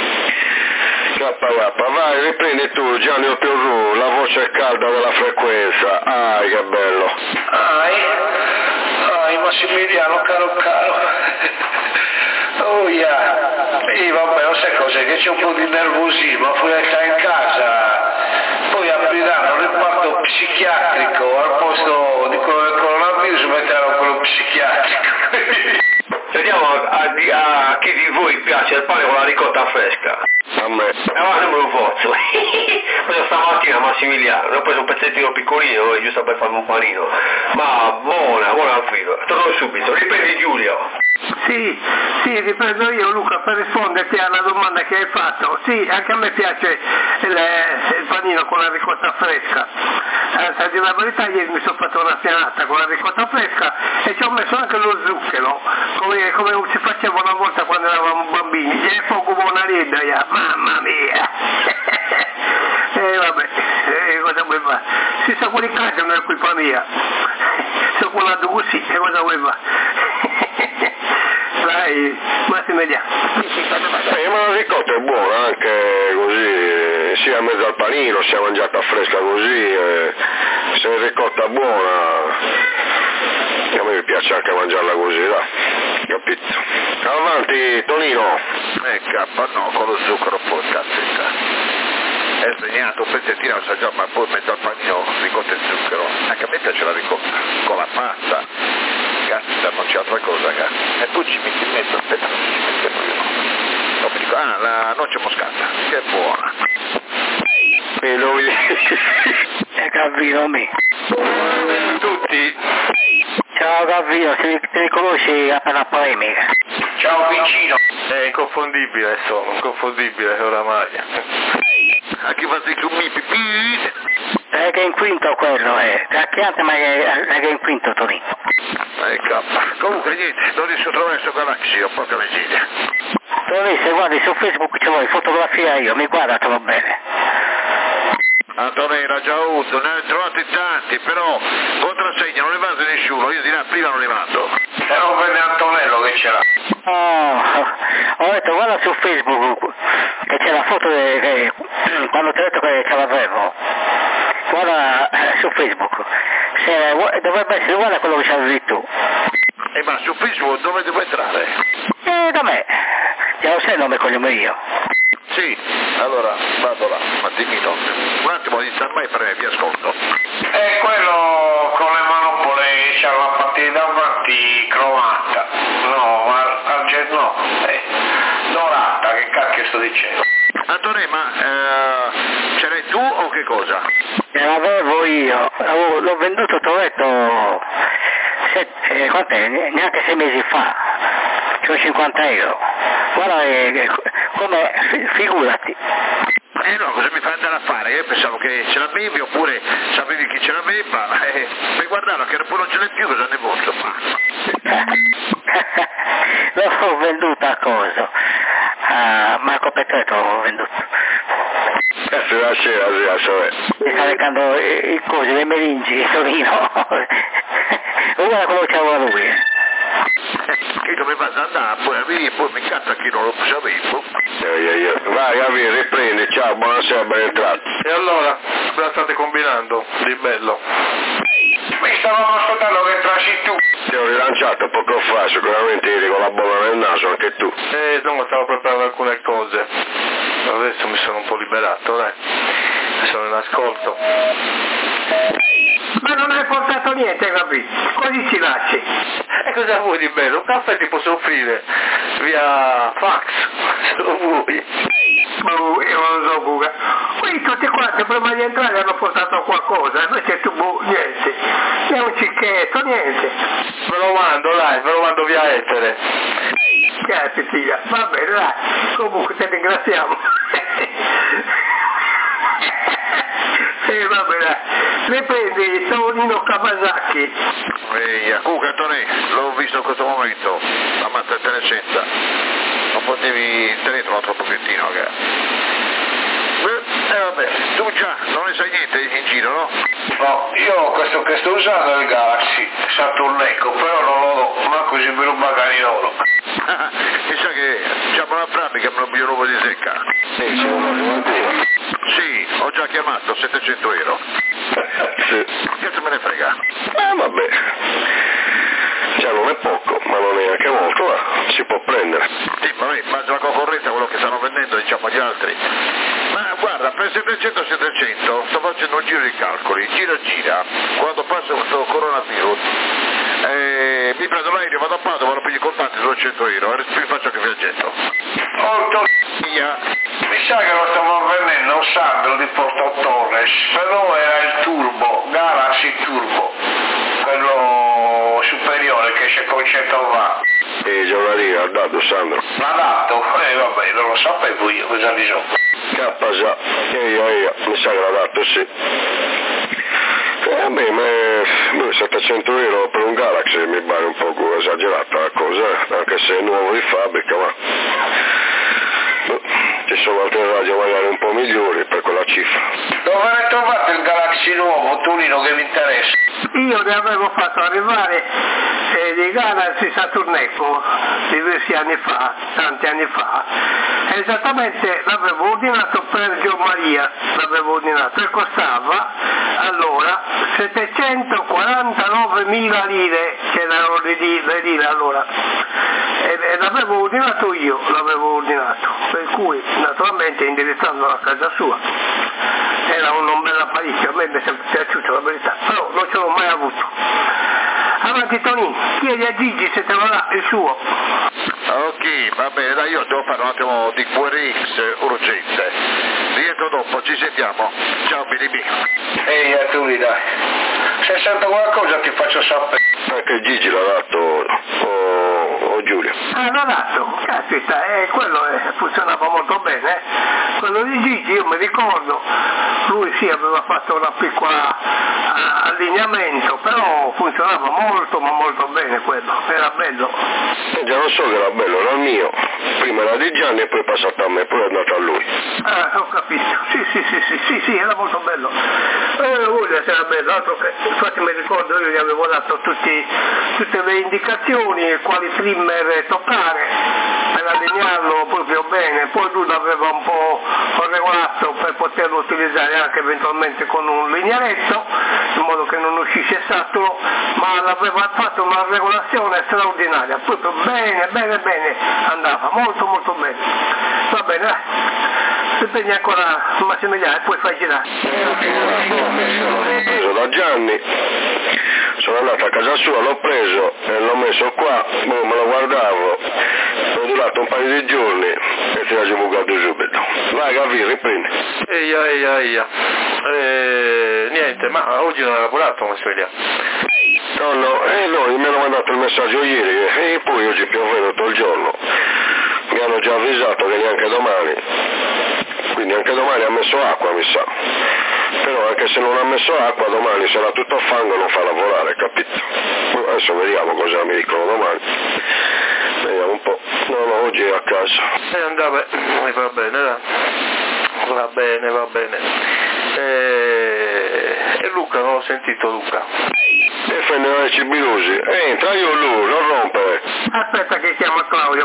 Vai, riprendi tu Gianni Piorru, la voce calda della frequenza, che bello. Massimiliano caro. Oh yeah. Sì, vabbè, non sai cos'è, che c'è un po' di nervosismo, fuori in casa, poi apriranno il reparto psichiatrico, al posto di quello del coronavirus metteranno quello psichiatrico. Vediamo a chi di voi piace il pane con la ricotta fresca. A me. Ma sembra un fozzo. Questa stamattina Massimiliano, ho preso un pezzettino piccolino, giusto per farmi un panino. Ma buona al frigo. Torno subito, riprendi Giulio. Sì, riprendo io Luca per risponderti alla domanda che hai fatto. Sì, anche a me piace il panino con la ricotta fresca. A dire la verità, ieri mi sono fatto una pianata con la ricotta fresca e ci ho messo anche lo zucchero, come si faceva una volta quando eravamo bambini. E poco buona ridda, mamma mia! Vabbè, cosa vuoi fare? Si sa fuori casa, non è colpa mia. Sono colato così, cosa vuoi fare? dai, massimo vediamo. Ma la ricotta è buona anche così, sia mezzo al panino, sia mangiata fresca così, se è ricotta buona, a me mi piace anche mangiarla così, dai, capito? Avanti Tonino! No, con lo zucchero poi, cazzetta. È segnato un pezzettino assaggiato, ma poi mezzo al panino ricotta e zucchero. Anche a me piace la ricotta, con la pasta. Cazzo, non c'è altra cosa, cazzo. E poi ci metti in mezzo, aspetta, non ci mettiamo io. No, mi dico, la noce moscata, che buona. E lui... Gavino me. Tutti. Ciao Gavino, ti riconosci appena polemica? Ciao vicino. È inconfondibile, inconfondibile oramai. A chi fa su mi pipì? È che è in quinto quello, Cacchiante, ma è che è in quinto Tonino. Comunque niente, non riesco a trovare questo galaxio, porca miseria. Tonino, se guardi su Facebook ci vuoi fotografia io, mi guarda, trovo bene. Antonio era già avuto, ne ho trovati tanti, però contrassegna non ne mando nessuno, io di là prima non li mando. E non vede Antonello che ce l'ha. Oh, ho detto guarda su Facebook che c'è la foto quando ti ho detto che ce l'avevo. Guarda su Facebook. Dovrebbe essere uguale a quello che c'avevi tu. Ma su Facebook dove devo entrare? Da me. Già lo sai il nome e cognome io. Sì, allora vado là, ma dimmi un attimo di star mai per vi ascolto. E quello con le manopole c'ha la parte davanti cromata. No, dorata, che cacchio sto dicendo? Antonio, ma ce l'hai tu o che cosa? L'avevo io, l'ho venduto, ti ho detto, quant'è? Neanche 6 mesi fa, cioè 50 euro. Guarda, come, figurati. No, cosa mi fai andare a fare? Io pensavo che ce l'avevi oppure sapevi chi ce l'aveva, per guardarlo che poi non ce l'hai più, cosa ne posso fare? L'ho venduta a coso, a Marco Petretto l'ho venduto. Mi sta recando i cosi, le meningi, Torino. Uguale a quello che c'aveva lui. Che doveva andare poi a venire e poi mi cazzo che non lo sapevo. Vai Avì, riprendi, ciao, buonasera, ben entrato. E allora, cosa state combinando di bello? Mi stavamo ascoltando che trasci tu. Ti ho rilanciato poco fa, sicuramente eri con la bolla nel naso, anche tu. No, stavo preparando alcune cose. Adesso mi sono un po' liberato, dai. Sono in ascolto. Ma non hai portato niente, capito? Così ci lasci. E cosa vuoi di bello? Un caffè ti posso offrire via fax, se lo vuoi. Io non lo so, Guga. Qui tutti quanti prima di entrare hanno portato qualcosa, invece tu niente. È un cicchetto, niente. Ve lo mando, dai, ve lo mando via etere. Caspita, va bene, dai. Comunque ti ringraziamo. Va bene, riprendi Tonino Kawasaki. Comunque Antonio, l'ho visto in questo momento, la mazza di tenescenza, non potevi tenere un altro pochettino che... vabbè, tu già non ne sai niente in giro, no? No, io questo che sto usando è il Galaxy Saturn-Eco, però non lo do, ma così me lo pagano loro. Mi sa che diciamo una pratica me lo piglio nuovo di secca. Sì, ho già chiamato, 700 euro. Sì. Che se me ne frega? Vabbè. Cioè non è poco, ma non è neanche molto, si può prendere. Sì, ma in base alla concorrenza, quello che stanno vendendo, diciamo agli altri. Ma guarda, per 700 sto facendo un giro di calcoli, gira, quando passa questo coronavirus, mi prendo l'aereo, vado a Padova, lo piglio i contanti 200 euro e mi faccio anche viaggetto. Mi sa che lo stiamo vendendo un Sandro di Porto Torres, però era il Turbo, Galaxy Turbo, quello superiore che c'è con 100 watt. E giornalino, ha dato Sandro. L'ha dato? Vabbè, non lo sapevo io cosa di so. Capasa, io, mi sa che l'ha dato, sì. Vabbè, ma 700 euro per un Galaxy mi pare un po' esagerata la cosa, anche se è nuovo di fabbrica, ma ci sono altre radio magari un po' migliori per quella cifra. Dove ne trovate il Galaxy nuovo, Tonino, che vi interessa? io ne avevo fatto arrivare di Galaxy Saturnecco diversi anni fa, tanti anni fa, esattamente l'avevo ordinato per Gianmaria, e costava allora 749.000 lire, che erano le lire allora, e l'avevo ordinato, per cui naturalmente indirizzandolo a casa sua. Era un bel apparecchio, a me mi è sempre piaciuto la verità, però non ce l'ho mai avuto. Avanti Tonino, chiedi a Gigi se te lo dà il suo. Ok, va bene, dai, io devo fare un attimo di QRX urgente. Rientro dopo, ci sentiamo. Ciao Billy. Ehi Arturi, dai. Se sento qualcosa ti faccio sapere. Anche Gigi l'ha dato o Giulio? L'ha dato, caspita, quello funzionava molto bene. Quello di Gigi io mi ricordo, lui sì aveva fatto una piccola allineamento, però funzionava molto ma molto bene quello, era bello. Già non so che era bello, era il mio. Prima era di Gianni e poi è passato a me, poi è andato a lui. Ho capito, sì, era molto bello. Voglia se era bello, altro che, infatti mi ricordo io gli avevo dato tutte le indicazioni, quali trimmer toccare per allinearlo proprio bene, poi lui l'aveva un po' regolato per poterlo utilizzare anche eventualmente con un linearetto, in modo che non uscisse saturo, ma l'aveva fatto una regolazione straordinaria, proprio bene, andava molto bene. Va bene, dai. Se prendi ancora Massimiliano e poi fai girare. L'ho preso da Gianni, sono andato a casa sua, l'ho preso e l'ho messo qua, me lo guardavo, è durato un paio di giorni e ti ha sbucato subito. Vai Gavi, riprendi. Eia. Niente, ma oggi non ha lavorato Massimiliano? No, mi hanno mandato il messaggio ieri e poi oggi piove tutto il giorno. Mi hanno già avvisato che neanche domani, quindi anche domani ha messo acqua mi sa, però anche se non ha messo acqua domani sarà tutto a fango e non fa lavorare, capito? Adesso vediamo cosa mi dicono domani, vediamo un po'. No, oggi è a casa. Andava, va bene. E Luca, non ho sentito Luca. E fai i cibilusi, entra io lui, non rompere. Aspetta che chiama Claudio,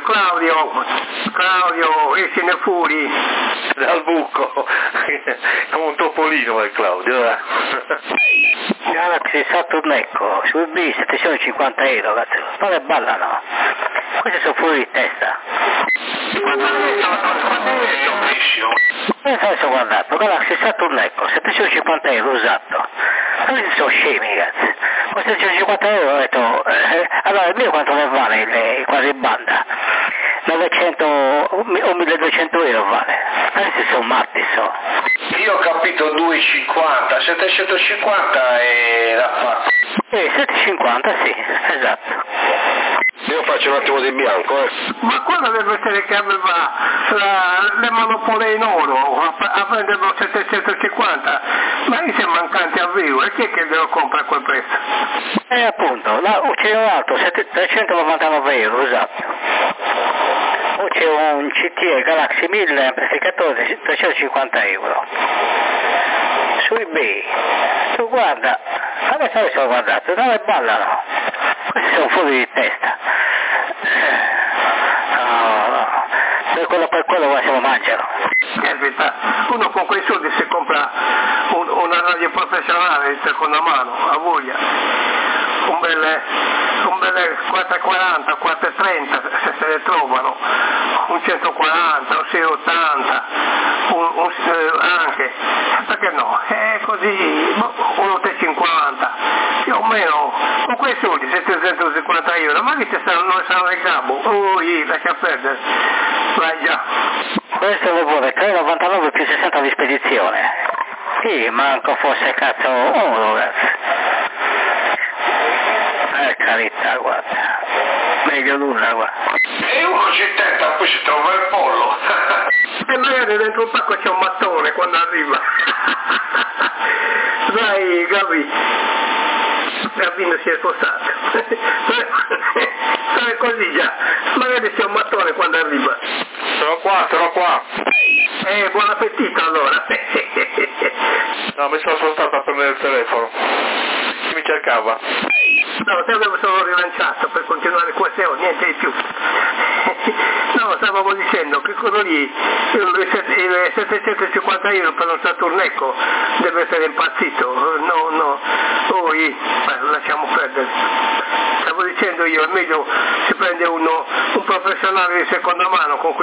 escine fuori. Dal buco, come un topolino è Claudio. Galaxy Saturnecco, sul B 750 euro, cazzo. Non le ballano. Questi sono fuori di testa. Adesso guardato, Galaxy Saturnecco, 750 euro usato. Questi sono scemi, cazzo. Con 750 euro ho detto, allora il mio quanto ne vale quasi banda? 900 o 1200 euro vale. Questi sono matti, so. Io ho capito 2,50, 750 è la fatta. 750, sì, esatto. Io faccio un attimo di bianco, Ma quello deve essere che aveva le monopole in oro a prenderlo 750, ma io siamo mancanti a vivo, e chi è che lo compra a quel prezzo? Appunto, là c'è un altro 399 euro, esatto. O c'è un CTE Galaxy 1000 amplificatore 350 euro. Su eBay, tu guarda, adesso ho guardato, non le ballano. Questi sono fuori di testa. No. Per quello se lo mangiano. Uno con quei soldi si compra una radio professionale di seconda mano, a voglia. Un bel 440, 430 se le trovano, un 140, un 680, anche, perché no? È così, un 850, più o meno, con quei soldi, 750 euro, ma che non saranno in capo, lascia perdere, vai già. Questo lo vuole 3,99 più 60 di spedizione. Sì, manco fosse cazzo uno, per carità, guarda, meglio nulla, guarda. E 1,70, poi si trova il pollo. E magari dentro un pacco c'è un mattone quando arriva. Dai, Gabino si è spostato. Sai così già, magari c'è un mattone quando arriva. Sono qua. Buon appetito allora. No, mi sono spostato a prendere il telefono. Mi ci cercava? No, ti avevo solo rilanciato per continuare il QSO, niente di più. No, stavamo dicendo che quello lì, il 750 euro per un Saturnecco deve essere impazzito. No, poi lasciamo perdere. Stavo dicendo io, è meglio si prende un professionale di seconda mano con cui